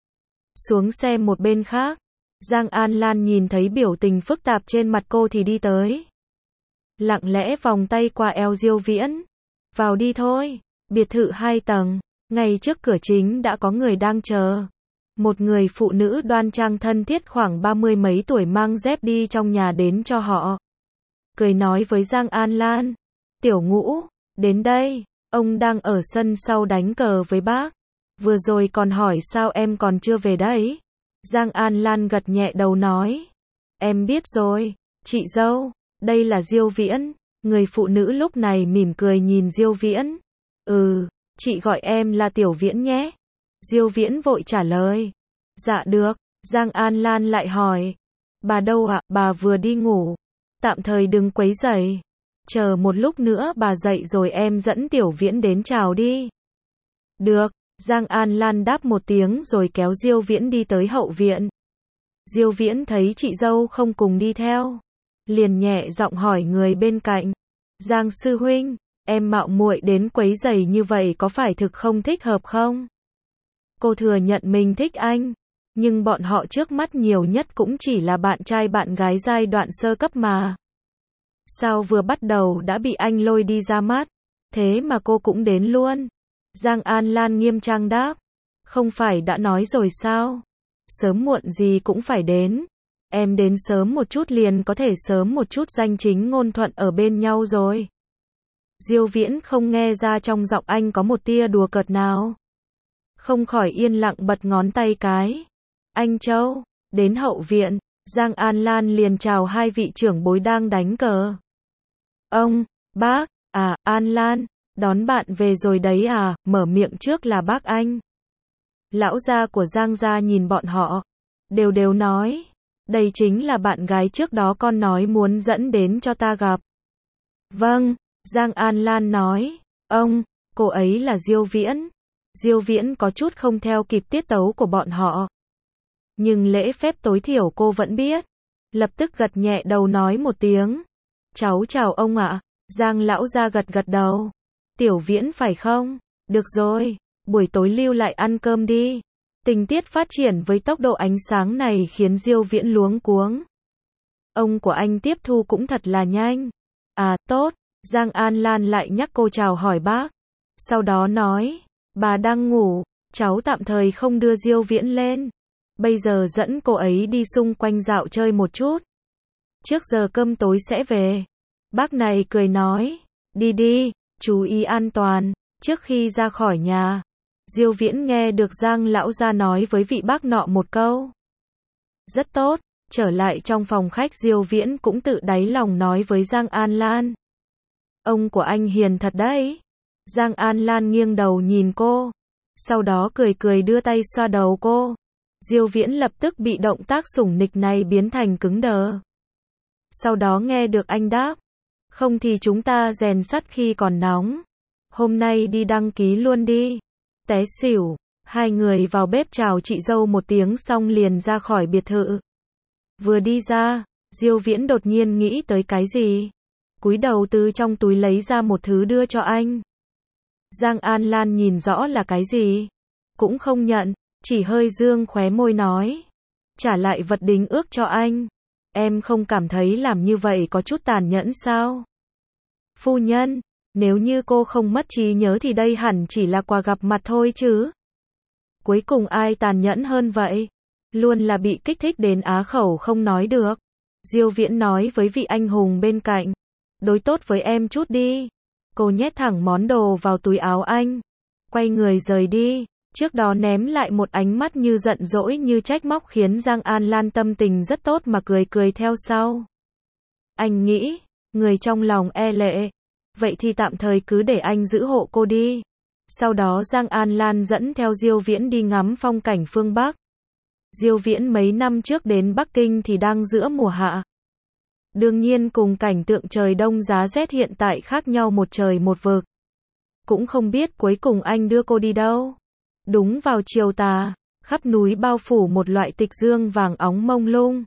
Xuống xe một bên khác, Giang An Lan nhìn thấy biểu tình phức tạp trên mặt cô thì đi tới. Lặng lẽ vòng tay qua eo Diêu Viễn. Vào đi thôi. Biệt thự hai tầng, ngay trước cửa chính đã có người đang chờ. Một người phụ nữ đoan trang thân thiết khoảng ba mươi mấy tuổi mang dép đi trong nhà đến cho họ. Cười nói với Giang An Lan. Tiểu Ngũ, đến đây, ông đang ở sân sau đánh cờ với bác. Vừa rồi còn hỏi sao em còn chưa về đấy. Giang An Lan gật nhẹ đầu nói. Em biết rồi, chị dâu, đây là Diêu Viễn. Người phụ nữ lúc này mỉm cười nhìn Diêu Viễn. Ừ, chị gọi em là Tiểu Viễn nhé. Diêu Viễn vội trả lời. Dạ được. Giang An Lan lại hỏi. Bà đâu ạ? Bà vừa đi ngủ. Tạm thời đừng quấy rầy. Chờ một lúc nữa bà dậy rồi em dẫn Tiểu Viễn đến chào đi. Được. Giang An Lan đáp một tiếng rồi kéo Diêu Viễn đi tới hậu viện. Diêu Viễn thấy chị dâu không cùng đi theo, liền nhẹ giọng hỏi người bên cạnh. Giang sư huynh, em mạo muội đến quấy rầy như vậy có phải thực không thích hợp không? Cô thừa nhận mình thích anh, nhưng bọn họ trước mắt nhiều nhất cũng chỉ là bạn trai bạn gái giai đoạn sơ cấp mà. Sao vừa bắt đầu đã bị anh lôi đi ra mắt, thế mà cô cũng đến luôn. Giang An Lan nghiêm trang đáp. Không phải đã nói rồi sao? Sớm muộn gì cũng phải đến. Em đến sớm một chút liền có thể sớm một chút danh chính ngôn thuận ở bên nhau rồi. Diêu Viễn không nghe ra trong giọng anh có một tia đùa cợt nào. Không khỏi yên lặng bật ngón tay cái. Anh Châu, đến hậu viện, Giang An Lan liền chào hai vị trưởng bối đang đánh cờ. Ông, bác, à, An Lan, đón bạn về rồi đấy à, mở miệng trước là bác anh. Lão gia của Giang gia nhìn bọn họ, đều đều nói, đây chính là bạn gái trước đó con nói muốn dẫn đến cho ta gặp. Vâng, Giang An Lan nói, ông, cô ấy là Diêu Viễn. Diêu Viễn có chút không theo kịp tiết tấu của bọn họ. Nhưng lễ phép tối thiểu cô vẫn biết. Lập tức gật nhẹ đầu nói một tiếng. Cháu chào ông ạ. Giang lão gia gật gật đầu. Tiểu Viễn phải không? Được rồi, buổi tối lưu lại ăn cơm đi. Tình tiết phát triển với tốc độ ánh sáng này khiến Diêu Viễn luống cuống. Ông của anh tiếp thu cũng thật là nhanh. À, tốt. Giang An Lan lại nhắc cô chào hỏi bác. Sau đó nói, bà đang ngủ, cháu tạm thời không đưa Diêu Viễn lên. Bây giờ dẫn cô ấy đi xung quanh dạo chơi một chút. Trước giờ cơm tối sẽ về. Bác này cười nói, đi đi, chú ý an toàn, trước khi ra khỏi nhà. Diêu Viễn nghe được Giang lão gia nói với vị bác nọ một câu. Rất tốt, trở lại trong phòng khách Diêu Viễn cũng tự đáy lòng nói với Giang An Lan. Ông của anh hiền thật đấy. Giang An Lan nghiêng đầu nhìn cô, sau đó cười cười đưa tay xoa đầu cô. Diêu Viễn lập tức bị động tác sủng nịch này biến thành cứng đờ. Sau đó nghe được anh đáp, không thì chúng ta rèn sắt khi còn nóng. Hôm nay đi đăng ký luôn đi. Té xỉu, hai người vào bếp chào chị dâu một tiếng xong liền ra khỏi biệt thự. Vừa đi ra, Diêu Viễn đột nhiên nghĩ tới cái gì. Cúi đầu từ trong túi lấy ra một thứ đưa cho anh. Giang An Lan nhìn rõ là cái gì, cũng không nhận, chỉ hơi dương khóe môi nói. Trả lại vật đính ước cho anh. Em không cảm thấy làm như vậy có chút tàn nhẫn sao? Phu nhân, nếu như cô không mất trí nhớ thì đây hẳn chỉ là quà gặp mặt thôi chứ. Cuối cùng ai tàn nhẫn hơn vậy? Luôn là bị kích thích đến á khẩu không nói được. Diêu Viễn nói với vị anh hùng bên cạnh. Đối tốt với em chút đi. Cô nhét thẳng món đồ vào túi áo anh. Quay người rời đi. Trước đó ném lại một ánh mắt như giận dỗi như trách móc khiến Giang An Lan tâm tình rất tốt mà cười cười theo sau. Anh nghĩ, người trong lòng e lệ. Vậy thì tạm thời cứ để anh giữ hộ cô đi. Sau đó Giang An Lan dẫn theo Diêu Viễn đi ngắm phong cảnh phương Bắc. Diêu Viễn mấy năm trước đến Bắc Kinh thì đang giữa mùa hạ. Đương nhiên cùng cảnh tượng trời đông giá rét hiện tại khác nhau một trời một vực. Cũng không biết cuối cùng anh đưa cô đi đâu. Đúng vào chiều tà, khắp núi bao phủ một loại tịch dương vàng óng mông lung.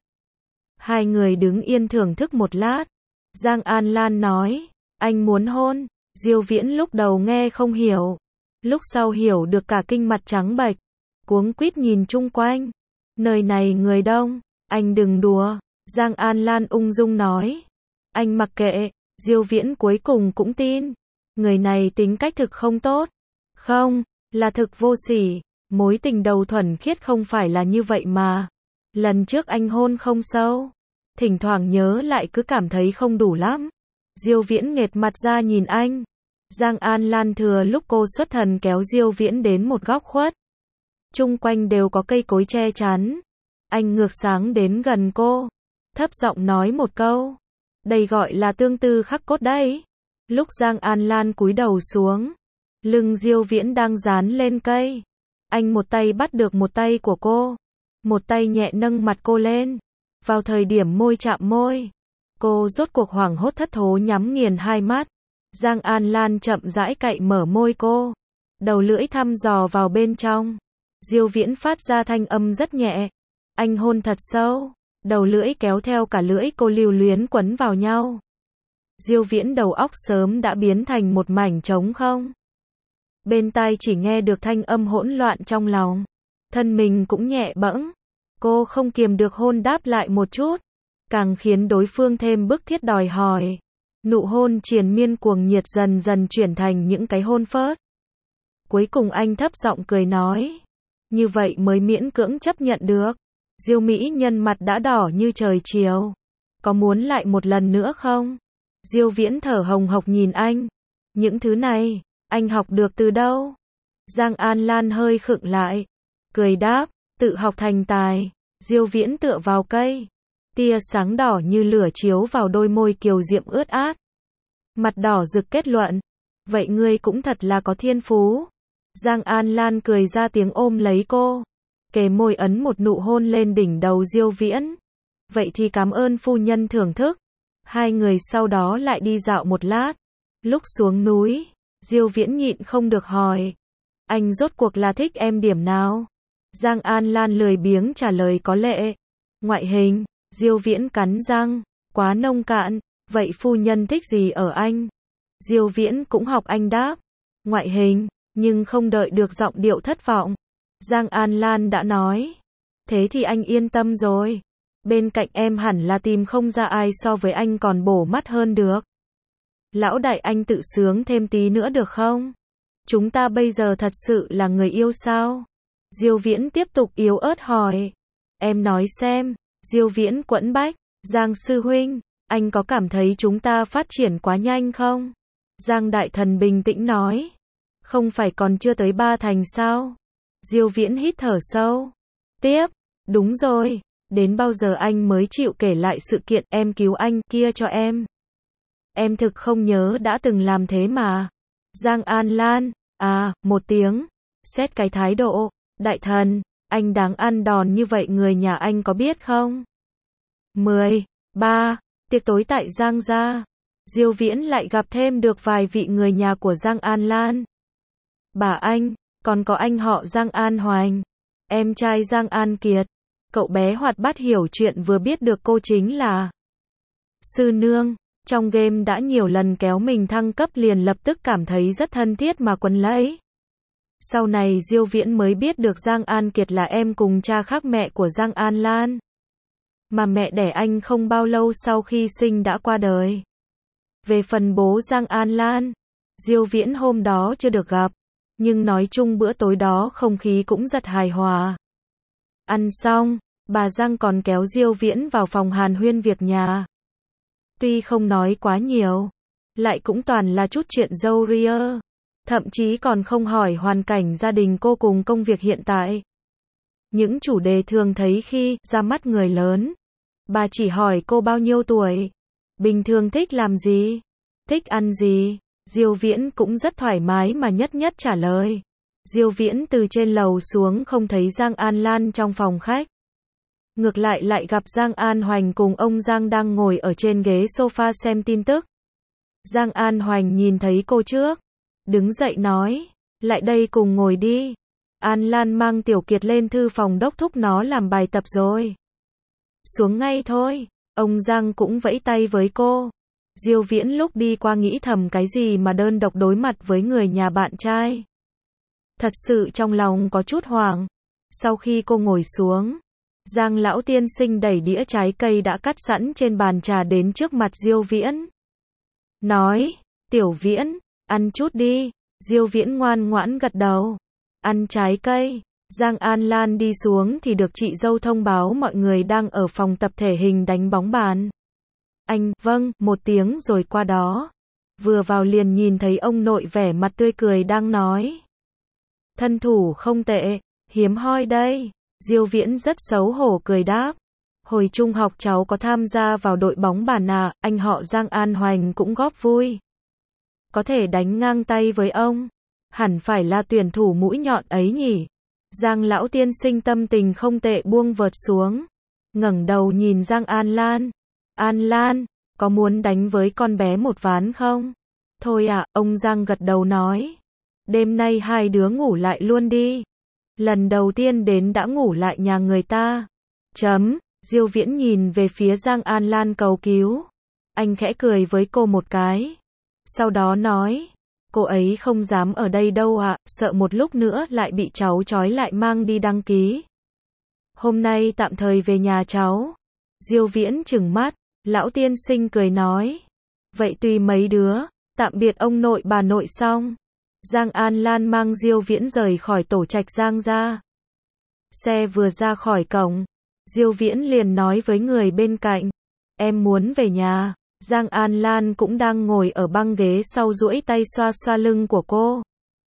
Hai người đứng yên thưởng thức một lát. Giang An Lan nói, anh muốn hôn. Diêu Viễn lúc đầu nghe không hiểu. Lúc sau hiểu được cả kinh mặt trắng bệch. Cuống quýt nhìn chung quanh. Nơi này người đông, anh đừng đùa. Giang An Lan ung dung nói. Anh mặc kệ, Diêu Viễn cuối cùng cũng tin. Người này tính cách thực không tốt. Không, là thực vô sỉ. Mối tình đầu thuần khiết không phải là như vậy mà. Lần trước anh hôn không sâu. Thỉnh thoảng nhớ lại cứ cảm thấy không đủ lắm. Diêu Viễn nghệt mặt ra nhìn anh. Giang An Lan thừa lúc cô xuất thần kéo Diêu Viễn đến một góc khuất. Chung quanh đều có cây cối che chắn. Anh ngược sáng đến gần cô. Thấp giọng nói một câu. Đây gọi là tương tư khắc cốt đấy. Lúc Giang An Lan cúi đầu xuống. Lưng Diêu Viễn đang dán lên cây. Anh một tay bắt được một tay của cô. Một tay nhẹ nâng mặt cô lên. Vào thời điểm môi chạm môi. Cô rốt cuộc hoảng hốt thất thố nhắm nghiền hai mắt. Giang An Lan chậm rãi cạy mở môi cô. Đầu lưỡi thăm dò vào bên trong. Diêu Viễn phát ra thanh âm rất nhẹ. Anh hôn thật sâu. Đầu lưỡi kéo theo cả lưỡi cô lưu luyến quấn vào nhau. Diêu Viễn đầu óc sớm đã biến thành một mảnh trống không. Bên tai chỉ nghe được thanh âm hỗn loạn trong lòng. Thân mình cũng nhẹ bẫng. Cô không kiềm được hôn đáp lại một chút. Càng khiến đối phương thêm bức thiết đòi hỏi. Nụ hôn triền miên cuồng nhiệt dần dần chuyển thành những cái hôn phớt. Cuối cùng anh thấp giọng cười nói. Như vậy mới miễn cưỡng chấp nhận được. Diêu mỹ nhân mặt đã đỏ như trời chiều. Có muốn lại một lần nữa không? Diêu Viễn thở hồng hộc nhìn anh. Những thứ này, anh học được từ đâu? Giang An Lan hơi khựng lại. Cười đáp, tự học thành tài. Diêu Viễn tựa vào cây. Tia sáng đỏ như lửa chiếu vào đôi môi kiều diệm ướt át. Mặt đỏ rực kết luận. Vậy ngươi cũng thật là có thiên phú. Giang An Lan cười ra tiếng ôm lấy cô. Kề môi ấn một nụ hôn lên đỉnh đầu Diêu Viễn. Vậy thì cảm ơn phu nhân thưởng thức. Hai người sau đó lại đi dạo một lát. Lúc xuống núi, Diêu Viễn nhịn không được hỏi. Anh rốt cuộc là thích em điểm nào? Giang An Lan lười biếng trả lời có lệ. Ngoại hình. Diêu Viễn cắn răng. Quá nông cạn. Vậy phu nhân thích gì ở anh? Diêu Viễn cũng học anh đáp. Ngoại hình. Nhưng không đợi được giọng điệu thất vọng. Giang An Lan đã nói. Thế thì anh yên tâm rồi. Bên cạnh em hẳn là tìm không ra ai so với anh còn bổ mắt hơn được. Lão đại anh tự sướng thêm tí nữa được không? Chúng ta bây giờ thật sự là người yêu sao? Diêu Viễn tiếp tục yếu ớt hỏi. Em nói xem. Diêu Viễn quẫn bách. Giang sư huynh, anh có cảm thấy chúng ta phát triển quá nhanh không? Giang đại thần bình tĩnh nói. Không phải còn chưa tới ba thành sao? Diêu Viễn hít thở sâu. Tiếp. Đúng rồi. Đến bao giờ anh mới chịu kể lại sự kiện em cứu anh kia cho em? Em thực không nhớ đã từng làm thế mà. Giang An Lan. À, một tiếng. Xét cái thái độ. Đại thần, anh đáng ăn đòn như vậy người nhà anh có biết không? mười. ba. Tiệc tối tại Giang gia. Diêu Viễn lại gặp thêm được vài vị người nhà của Giang An Lan. Bà anh, còn có anh họ Giang An Hoành. Em trai Giang An Kiệt. Cậu bé hoạt bát hiểu chuyện vừa biết được cô chính là sư nương. Trong game đã nhiều lần kéo mình thăng cấp liền lập tức cảm thấy rất thân thiết mà quấn lấy. Sau này Diêu Viễn mới biết được Giang An Kiệt là em cùng cha khác mẹ của Giang An Lan. Mà mẹ đẻ anh không bao lâu sau khi sinh đã qua đời. Về phần bố Giang An Lan, Diêu Viễn hôm đó chưa được gặp, nhưng nói chung bữa tối đó không khí cũng rất hài hòa. Ăn xong, bà Giang còn kéo Diêu Viễn vào phòng hàn huyên việc nhà. Tuy không nói quá nhiều, lại cũng toàn là chút chuyện râu ria, thậm chí còn không hỏi hoàn cảnh gia đình cô cùng công việc hiện tại. Những chủ đề thường thấy khi ra mắt người lớn. Bà chỉ hỏi cô bao nhiêu tuổi, bình thường thích làm gì, thích ăn gì. Diêu Viễn cũng rất thoải mái mà nhất nhất trả lời. Diêu Viễn từ trên lầu xuống không thấy Giang An Lan trong phòng khách. Ngược lại lại gặp Giang An Hoành cùng ông Giang đang ngồi ở trên ghế sofa xem tin tức. Giang An Hoành nhìn thấy cô trước, đứng dậy nói, lại đây cùng ngồi đi. An Lan mang Tiểu Kiệt lên thư phòng đốc thúc nó làm bài tập rồi. Xuống ngay thôi, ông Giang cũng vẫy tay với cô. Diêu Viễn lúc đi qua nghĩ thầm cái gì mà đơn độc đối mặt với người nhà bạn trai. Thật sự trong lòng có chút hoảng. Sau khi cô ngồi xuống, Giang lão tiên sinh đẩy đĩa trái cây đã cắt sẵn trên bàn trà đến trước mặt Diêu Viễn. Nói, Tiểu Viễn, ăn chút đi. Diêu Viễn ngoan ngoãn gật đầu. Ăn trái cây. Giang An Lan đi xuống thì được chị dâu thông báo mọi người đang ở phòng tập thể hình đánh bóng bàn. Anh, vâng, một tiếng rồi qua đó. Vừa vào liền nhìn thấy ông nội vẻ mặt tươi cười đang nói. Thân thủ không tệ, hiếm hoi đây. Diêu Viễn rất xấu hổ cười đáp. Hồi trung học cháu có tham gia vào đội bóng bàn à, anh họ Giang An Hoành cũng góp vui. Có thể đánh ngang tay với ông. Hẳn phải là tuyển thủ mũi nhọn ấy nhỉ. Giang lão tiên sinh tâm tình không tệ buông vợt xuống. Ngẩng đầu nhìn Giang An Lan. An Lan, có muốn đánh với con bé một ván không? Thôi à, ông Giang gật đầu nói. Đêm nay hai đứa ngủ lại luôn đi. Lần đầu tiên đến đã ngủ lại nhà người ta. Chấm, Diêu Viễn nhìn về phía Giang An Lan cầu cứu. Anh khẽ cười với cô một cái. Sau đó nói. Cô ấy không dám ở đây đâu ạ, sợ một lúc nữa lại bị cháu trói lại mang đi đăng ký. Hôm nay tạm thời về nhà cháu. Diêu Viễn trừng mắt, lão tiên sinh cười nói. Vậy tùy mấy đứa, tạm biệt ông nội bà nội xong. Giang An Lan mang Diêu Viễn rời khỏi tổ trạch Giang ra. Xe vừa ra khỏi cổng, Diêu Viễn liền nói với người bên cạnh. Em muốn về nhà. Giang An Lan cũng đang ngồi ở băng ghế sau duỗi tay xoa xoa lưng của cô.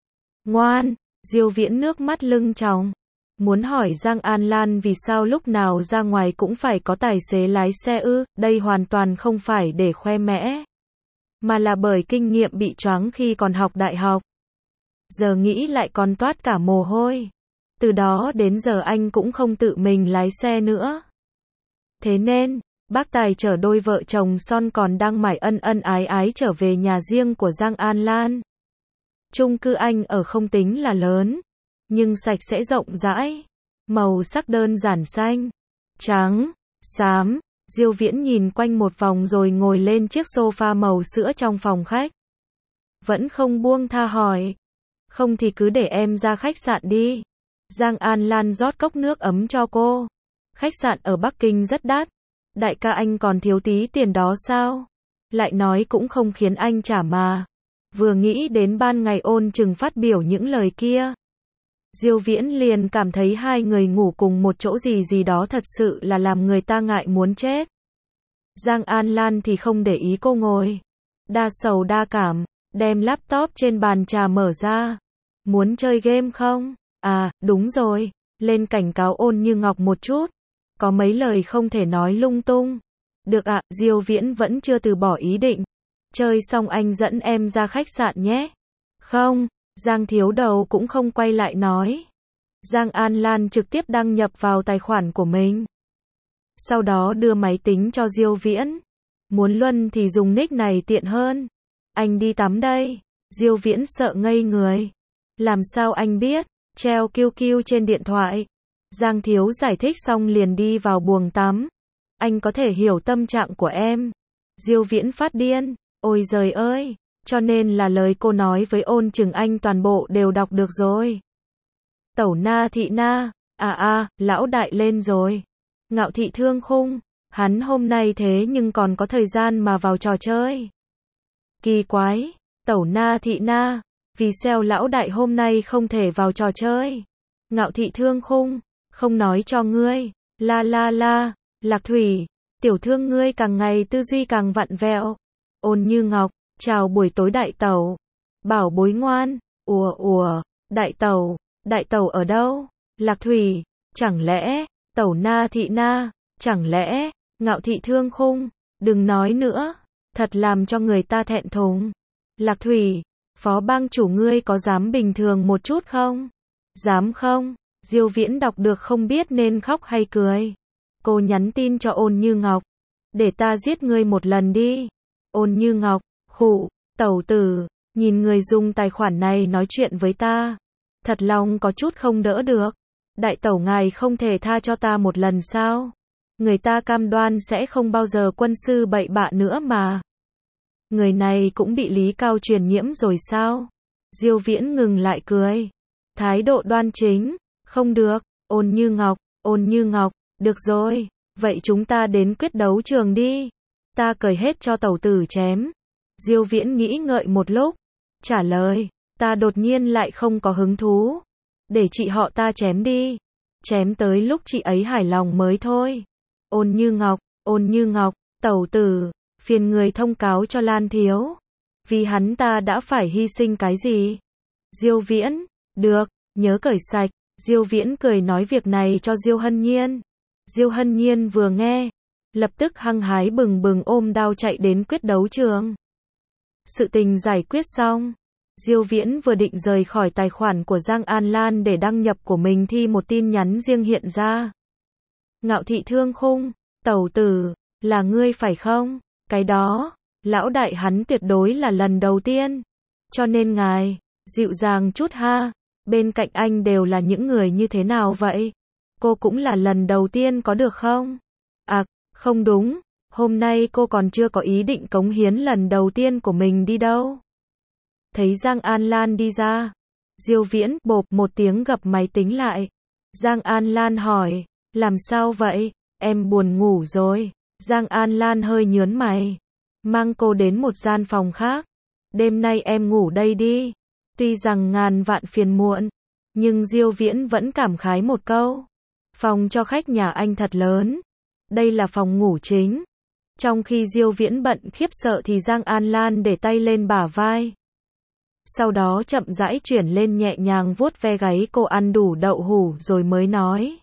Ngoan, Diêu Viễn nước mắt lưng tròng. Muốn hỏi Giang An Lan vì sao lúc nào ra ngoài cũng phải có tài xế lái xe ư, đây hoàn toàn không phải để khoe mẽ. Mà là bởi kinh nghiệm bị choáng khi còn học đại học. Giờ nghĩ lại còn toát cả mồ hôi. Từ đó đến giờ anh cũng không tự mình lái xe nữa. Thế nên, bác Tài chở đôi vợ chồng son còn đang mải ân ân ái ái trở về nhà riêng của Giang An Lan. Chung cư anh ở không tính là lớn, nhưng sạch sẽ rộng rãi. Màu sắc đơn giản xanh, trắng, xám. Diêu Viễn nhìn quanh một vòng rồi ngồi lên chiếc sofa màu sữa trong phòng khách. Vẫn không buông tha hỏi. Không thì cứ để em ra khách sạn đi. Giang An Lan rót cốc nước ấm cho cô. Khách sạn ở Bắc Kinh rất đắt. Đại ca anh còn thiếu tí tiền đó sao? Lại nói cũng không khiến anh trả mà. Vừa nghĩ đến ban ngày ôn chừng phát biểu những lời kia. Diêu Viễn liền cảm thấy hai người ngủ cùng một chỗ gì gì đó thật sự là làm người ta ngại muốn chết. Giang An Lan thì không để ý cô ngồi. Đa sầu đa cảm, đem laptop trên bàn trà mở ra. Muốn chơi game không? À, đúng rồi, lên cảnh cáo Ôn Như Ngọc một chút. Có mấy lời không thể nói lung tung. Được ạ, à, Diêu Viễn vẫn chưa từ bỏ ý định. Chơi xong anh dẫn em ra khách sạn nhé. Không, Giang thiếu đầu cũng không quay lại nói. Giang An Lan trực tiếp đăng nhập vào tài khoản của mình. Sau đó đưa máy tính cho Diêu Viễn. Muốn luân thì dùng nick này tiện hơn. Anh đi tắm đây. Diêu Viễn sợ ngây người. Làm sao anh biết? Treo kiu kiu trên điện thoại. Giang thiếu giải thích xong liền đi vào buồng tắm. Anh có thể hiểu tâm trạng của em. Diêu Viễn phát điên. Ôi giời ơi. Cho nên là lời cô nói với Ôn Chừng anh toàn bộ đều đọc được rồi. Tẩu na thị na. À à, lão đại lên rồi. Ngạo thị thương khung. Hắn hôm nay thế nhưng còn có thời gian mà vào trò chơi. Kỳ quái, Tẩu Na Thị Na, vì sao lão đại hôm nay không thể vào trò chơi? Ngạo Thị Thương Khung, không nói cho ngươi, la la la, Lạc Thủy, tiểu thương ngươi càng ngày tư duy càng vặn vẹo. Ôn Như Ngọc, chào buổi tối đại tẩu. Bảo bối ngoan, ùa ùa, đại tẩu, đại tẩu ở đâu? Lạc Thủy, chẳng lẽ, Tẩu Na Thị Na, chẳng lẽ, Ngạo Thị Thương Khung, đừng nói nữa, thật làm cho người ta thẹn thùng. Lạc Thủy, phó bang chủ ngươi có dám bình thường một chút không? Dám không? Diêu Viễn đọc được không biết nên khóc hay cười. Cô nhắn tin cho Ôn Như Ngọc, để ta giết ngươi một lần đi. Ôn Như Ngọc, khụ, tẩu tử, nhìn người dùng tài khoản này nói chuyện với ta, thật lòng có chút không đỡ được. Đại tẩu ngài không thể tha cho ta một lần sao? Người ta cam đoan sẽ không bao giờ quân sư bậy bạ nữa mà. Người này cũng bị Lý Cao truyền nhiễm rồi sao? Diêu Viễn ngừng lại cười, thái độ đoan chính. Không được. Ôn Như Ngọc, Ôn Như Ngọc, được rồi, vậy chúng ta đến quyết đấu trường đi. Ta cởi hết cho tẩu tử chém. Diêu Viễn nghĩ ngợi một lúc, trả lời, ta đột nhiên lại không có hứng thú. Để chị họ ta chém đi. Chém tới lúc chị ấy hài lòng mới thôi. Ôn Như Ngọc, Ôn Như Ngọc, tẩu tử, phiền người thông cáo cho Lan thiếu. Vì hắn ta đã phải hy sinh cái gì? Diêu Viễn, được, nhớ cởi sạch. Diêu Viễn cười nói việc này cho Diêu Hân Nhiên. Diêu Hân Nhiên vừa nghe, lập tức hăng hái bừng bừng ôm đao chạy đến quyết đấu trường. Sự tình giải quyết xong, Diêu Viễn vừa định rời khỏi tài khoản của Giang An Lan để đăng nhập của mình thì một tin nhắn riêng hiện ra. Ngạo Thị Thương Khung, tẩu tử, là ngươi phải không? Cái đó, lão đại hắn tuyệt đối là lần đầu tiên. Cho nên ngài, dịu dàng chút ha. Bên cạnh anh đều là những người như thế nào vậy? Cô cũng là lần đầu tiên có được không? À, không đúng, hôm nay cô còn chưa có ý định cống hiến lần đầu tiên của mình đi đâu. Thấy Giang An Lan đi ra, Diêu Viễn bộp một tiếng gập máy tính lại. Giang An Lan hỏi, làm sao vậy? Em buồn ngủ rồi. Giang An Lan hơi nhướng mày, mang cô đến một gian phòng khác. Đêm nay em ngủ đây đi. Tuy rằng ngàn vạn phiền muộn, nhưng Diêu Viễn vẫn cảm khái một câu. Phòng cho khách nhà anh thật lớn. Đây là phòng ngủ chính. Trong khi Diêu Viễn bận khiếp sợ thì Giang An Lan để tay lên bả vai. Sau đó chậm rãi chuyển lên nhẹ nhàng vuốt ve gáy cô, ăn đủ đậu hủ rồi mới nói.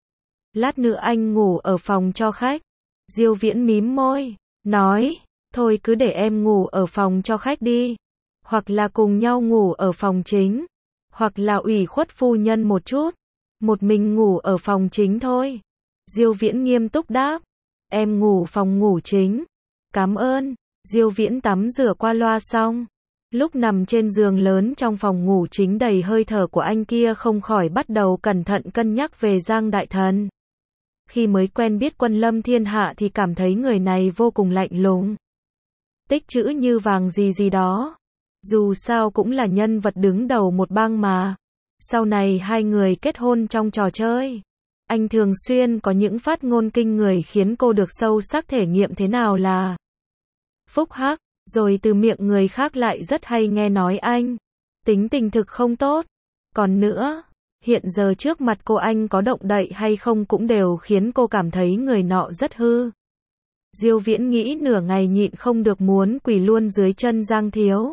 Lát nữa anh ngủ ở phòng cho khách. Diêu Viễn mím môi, nói, thôi cứ để em ngủ ở phòng cho khách đi. Hoặc là cùng nhau ngủ ở phòng chính. Hoặc là ủy khuất phu nhân một chút. Một mình ngủ ở phòng chính thôi. Diêu Viễn nghiêm túc đáp. Em ngủ phòng ngủ chính. Cảm ơn. Diêu Viễn tắm rửa qua loa xong. Lúc nằm trên giường lớn trong phòng ngủ chính đầy hơi thở của anh kia không khỏi bắt đầu cẩn thận cân nhắc về Giang Đại Thần. Khi mới quen biết Quân Lâm Thiên Hạ thì cảm thấy người này vô cùng lạnh lùng. Tích trữ như vàng gì gì đó. Dù sao cũng là nhân vật đứng đầu một bang mà. Sau này hai người kết hôn trong trò chơi. Anh thường xuyên có những phát ngôn kinh người khiến cô được sâu sắc thể nghiệm thế nào là phúc hắc, rồi từ miệng người khác lại rất hay nghe nói anh tính tình thực không tốt. Còn nữa, hiện giờ trước mặt cô anh có động đậy hay không cũng đều khiến cô cảm thấy người nọ rất hư. Diêu Viễn nghĩ nửa ngày nhịn không được muốn quỳ luôn dưới chân Giang thiếu.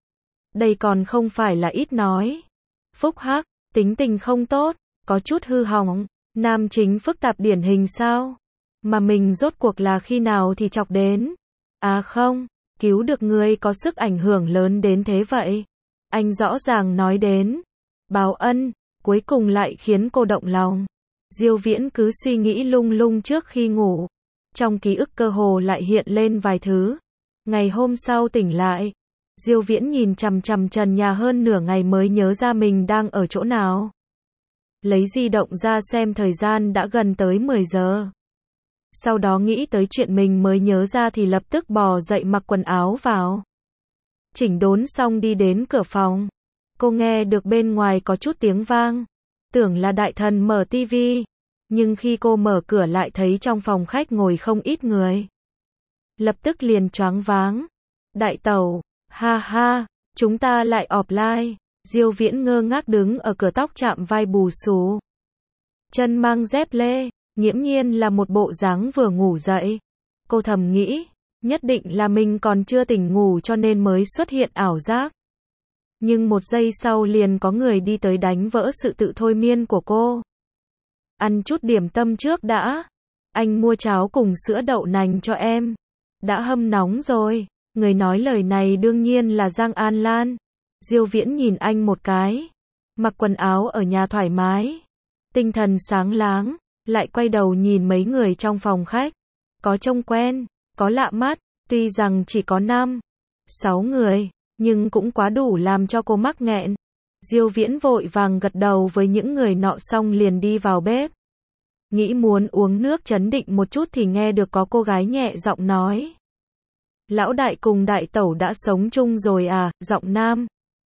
Đây còn không phải là ít nói. Phúc hắc, tính tình không tốt, có chút hư hỏng, nam chính phức tạp điển hình sao? Mà mình rốt cuộc là khi nào thì chọc đến? À không, cứu được người có sức ảnh hưởng lớn đến thế vậy. Anh rõ ràng nói đến báo ân, cuối cùng lại khiến cô động lòng. Diêu Viễn cứ suy nghĩ lung lung trước khi ngủ. Trong ký ức cơ hồ lại hiện lên vài thứ. Ngày hôm sau tỉnh lại, Diêu Viễn nhìn chằm chằm trần nhà hơn nửa ngày mới nhớ ra mình đang ở chỗ nào. Lấy di động ra xem thời gian đã gần tới mười giờ. Sau đó nghĩ tới chuyện mình mới nhớ ra thì lập tức bò dậy mặc quần áo vào. Chỉnh đốn xong đi đến cửa phòng. Cô nghe được bên ngoài có chút tiếng vang. Tưởng là Đại Thần mở tivi. Nhưng khi cô mở cửa lại thấy trong phòng khách ngồi không ít người. Lập tức liền choáng váng. Đại tẩu, Ha ha, chúng ta lại offline. Diêu Viễn ngơ ngác đứng ở cửa tóc chạm vai bù xù. Chân mang dép lê, nghiễm nhiên là một bộ dáng vừa ngủ dậy. Cô thầm nghĩ, nhất định là mình còn chưa tỉnh ngủ cho nên mới xuất hiện ảo giác. Nhưng một giây sau liền có người đi tới đánh vỡ sự tự thôi miên của cô. Ăn chút điểm tâm trước đã. Anh mua cháo cùng sữa đậu nành cho em. Đã hâm nóng rồi. Người nói lời này đương nhiên là Giang An Lan. Diêu Viễn nhìn anh một cái. Mặc quần áo ở nhà thoải mái. Tinh thần sáng láng. Lại quay đầu nhìn mấy người trong phòng khách. Có trông quen, có lạ mắt. Tuy rằng chỉ có năm, sáu người, nhưng cũng quá đủ làm cho cô mắc nghẹn. Diêu Viễn vội vàng gật đầu với những người nọ xong liền đi vào bếp. Nghĩ muốn uống nước trấn định một chút thì nghe được có cô gái nhẹ giọng nói. Lão đại cùng đại tẩu đã sống chung rồi à, giọng nam.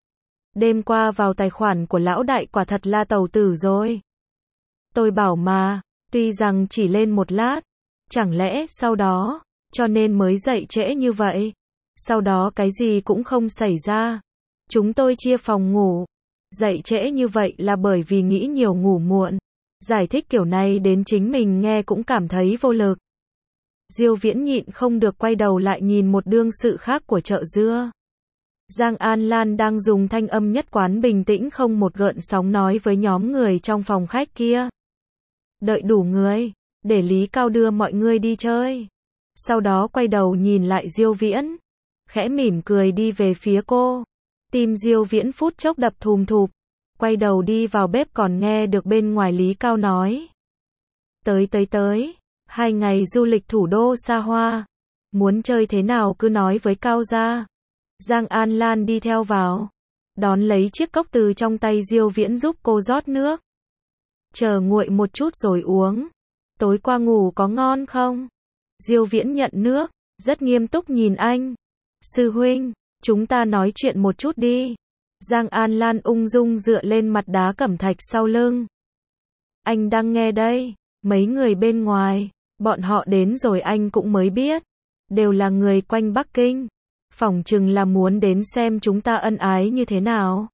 Đêm qua vào tài khoản của lão đại quả thật là tẩu tử rồi. Tôi bảo mà, tuy rằng chỉ lên một lát, chẳng lẽ sau đó, cho nên mới dậy trễ như vậy. Sau đó cái gì cũng không xảy ra. Chúng tôi chia phòng ngủ. Dậy trễ như vậy là bởi vì nghĩ nhiều ngủ muộn. Giải thích kiểu này đến chính mình nghe cũng cảm thấy vô lực. Diêu Viễn nhịn không được quay đầu lại nhìn một đương sự khác của chợ dưa. Giang An Lan đang dùng thanh âm nhất quán bình tĩnh không một gợn sóng nói với nhóm người trong phòng khách kia. Đợi đủ người, để Lý Cao đưa mọi người đi chơi. Sau đó quay đầu nhìn lại Diêu Viễn. Khẽ mỉm cười đi về phía cô. Tim Diêu Viễn phút chốc đập thùm thụp. Quay đầu đi vào bếp còn nghe được bên ngoài Lý Cao nói. Tới tới tới, hai ngày du lịch thủ đô xa hoa. Muốn chơi thế nào cứ nói với Cao gia. Giang An Lan đi theo vào. Đón lấy chiếc cốc từ trong tay Diêu Viễn giúp cô rót nước. Chờ nguội một chút rồi uống. Tối qua ngủ có ngon không? Diêu Viễn nhận nước, rất nghiêm túc nhìn anh. Sư huynh, chúng ta nói chuyện một chút đi. Giang An Lan ung dung dựa lên mặt đá cẩm thạch sau lưng. Anh đang nghe đây, mấy người bên ngoài, bọn họ đến rồi anh cũng mới biết. Đều là người quanh Bắc Kinh. Phỏng chừng là muốn đến xem chúng ta ân ái như thế nào.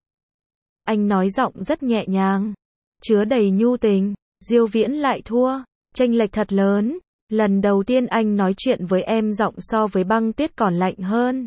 Anh nói giọng rất nhẹ nhàng, chứa đầy nhu tình. Diêu Viễn lại thua, chênh lệch thật lớn. Lần đầu tiên anh nói chuyện với em giọng so với băng tuyết còn lạnh hơn.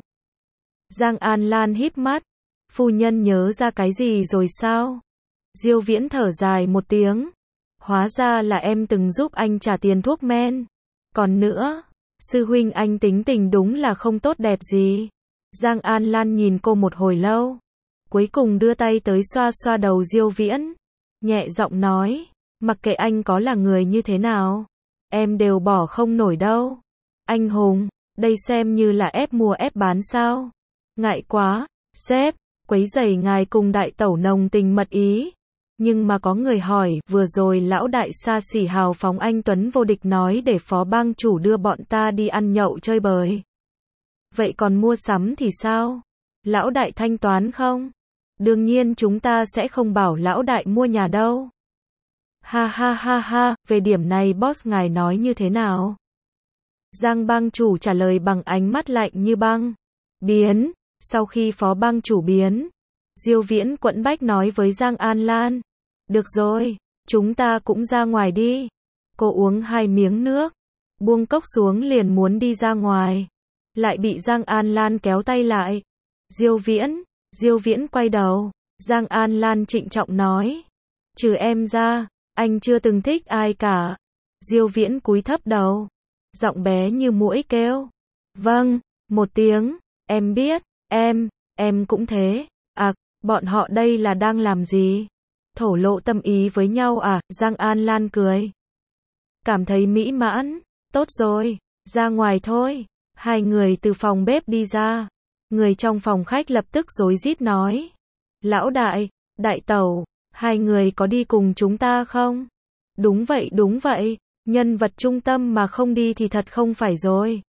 Giang An Lan híp mắt. Phu nhân nhớ ra cái gì rồi sao? Diêu Viễn thở dài một tiếng. Hóa ra là em từng giúp anh trả tiền thuốc men. Còn nữa, sư huynh anh tính tình đúng là không tốt đẹp gì. Giang An Lan nhìn cô một hồi lâu. Cuối cùng đưa tay tới xoa xoa đầu Diêu Viễn. Nhẹ giọng nói, mặc kệ anh có là người như thế nào. Em đều bỏ không nổi đâu. Anh hùng, đây xem như là ép mua ép bán sao? Ngại quá, sếp, quấy rầy ngài cùng đại tẩu nồng tình mật ý. Nhưng mà có người hỏi, vừa rồi lão đại xa xỉ hào phóng anh Tuấn vô địch nói để phó bang chủ đưa bọn ta đi ăn nhậu chơi bời. Vậy còn mua sắm thì sao? Lão đại thanh toán không? Đương nhiên chúng ta sẽ không bảo lão đại mua nhà đâu. Ha ha ha ha, về điểm này boss ngài nói như thế nào? Giang bang chủ trả lời bằng ánh mắt lạnh như băng. Biến, sau khi phó bang chủ biến, Diêu Viễn quẫn bách nói với Giang An Lan. Được rồi, chúng ta cũng ra ngoài đi. Cô uống hai miếng nước, buông cốc xuống liền muốn đi ra ngoài. Lại bị Giang An Lan kéo tay lại. Diêu Viễn, Diêu Viễn quay đầu. Giang An Lan trịnh trọng nói. Trừ em ra, anh chưa từng thích ai cả. Diêu Viễn cúi thấp đầu. Giọng bé như muỗi kêu. Vâng, một tiếng, em biết, em, em cũng thế. À, bọn họ đây là đang làm gì? Thổ lộ tâm ý với nhau à? Giang An Lan cười. Cảm thấy mỹ mãn, tốt rồi, ra ngoài thôi. Hai người từ phòng bếp đi ra. Người trong phòng khách lập tức rối rít nói. Lão đại, đại tẩu, hai người có đi cùng chúng ta không? Đúng vậy đúng vậy, nhân vật trung tâm mà không đi thì thật không phải rồi.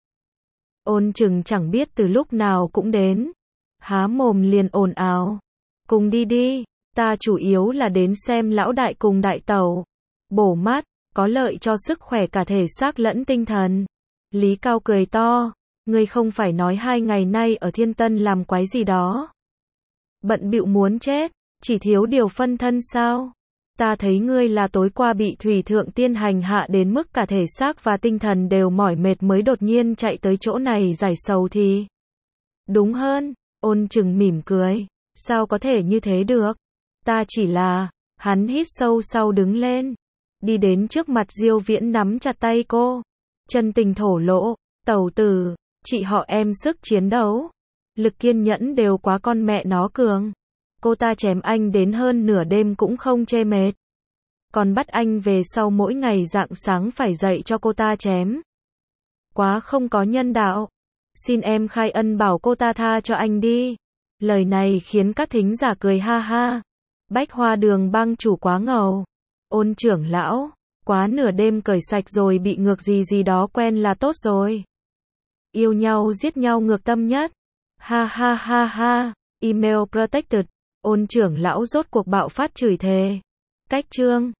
Ôn Chừng chẳng biết từ lúc nào cũng đến. Há mồm liền ồn ào. Cùng đi đi, ta chủ yếu là đến xem lão đại cùng đại tẩu. Bổ mát, có lợi cho sức khỏe cả thể xác lẫn tinh thần. Lý Cao cười to, Ngươi không phải nói hai ngày nay ở Thiên Tân làm quái gì đó. Bận bịu muốn chết, chỉ thiếu điều phân thân sao? Ta thấy ngươi là tối qua bị Thủy Thượng Tiên hành hạ đến mức cả thể xác và tinh thần đều mỏi mệt mới đột nhiên chạy tới chỗ này giải sầu thì. Đúng hơn, Ôn Chừng mỉm cười. Sao có thể như thế được? Ta chỉ là, hắn hít sâu sau đứng lên. Đi đến trước mặt Diêu Viễn nắm chặt tay cô. Chân tình thổ lộ, tẩu tử, chị họ em sức chiến đấu. Lực kiên nhẫn đều quá con mẹ nó cường. Cô ta chém anh đến hơn nửa đêm cũng không chê mệt. Còn bắt anh về sau mỗi ngày rạng sáng phải dậy cho cô ta chém. Quá không có nhân đạo. Xin em khai ân bảo cô ta tha cho anh đi. Lời này khiến các thính giả cười ha ha. Bách Hoa Đường bang chủ quá ngầu. Ôn trưởng lão, quá nửa đêm cởi sạch rồi bị ngược gì gì đó quen là tốt rồi. Yêu nhau giết nhau ngược tâm nhất. Ha ha ha ha. Email protected. Ôn trưởng lão rốt cuộc bạo phát chửi thề. Cách chương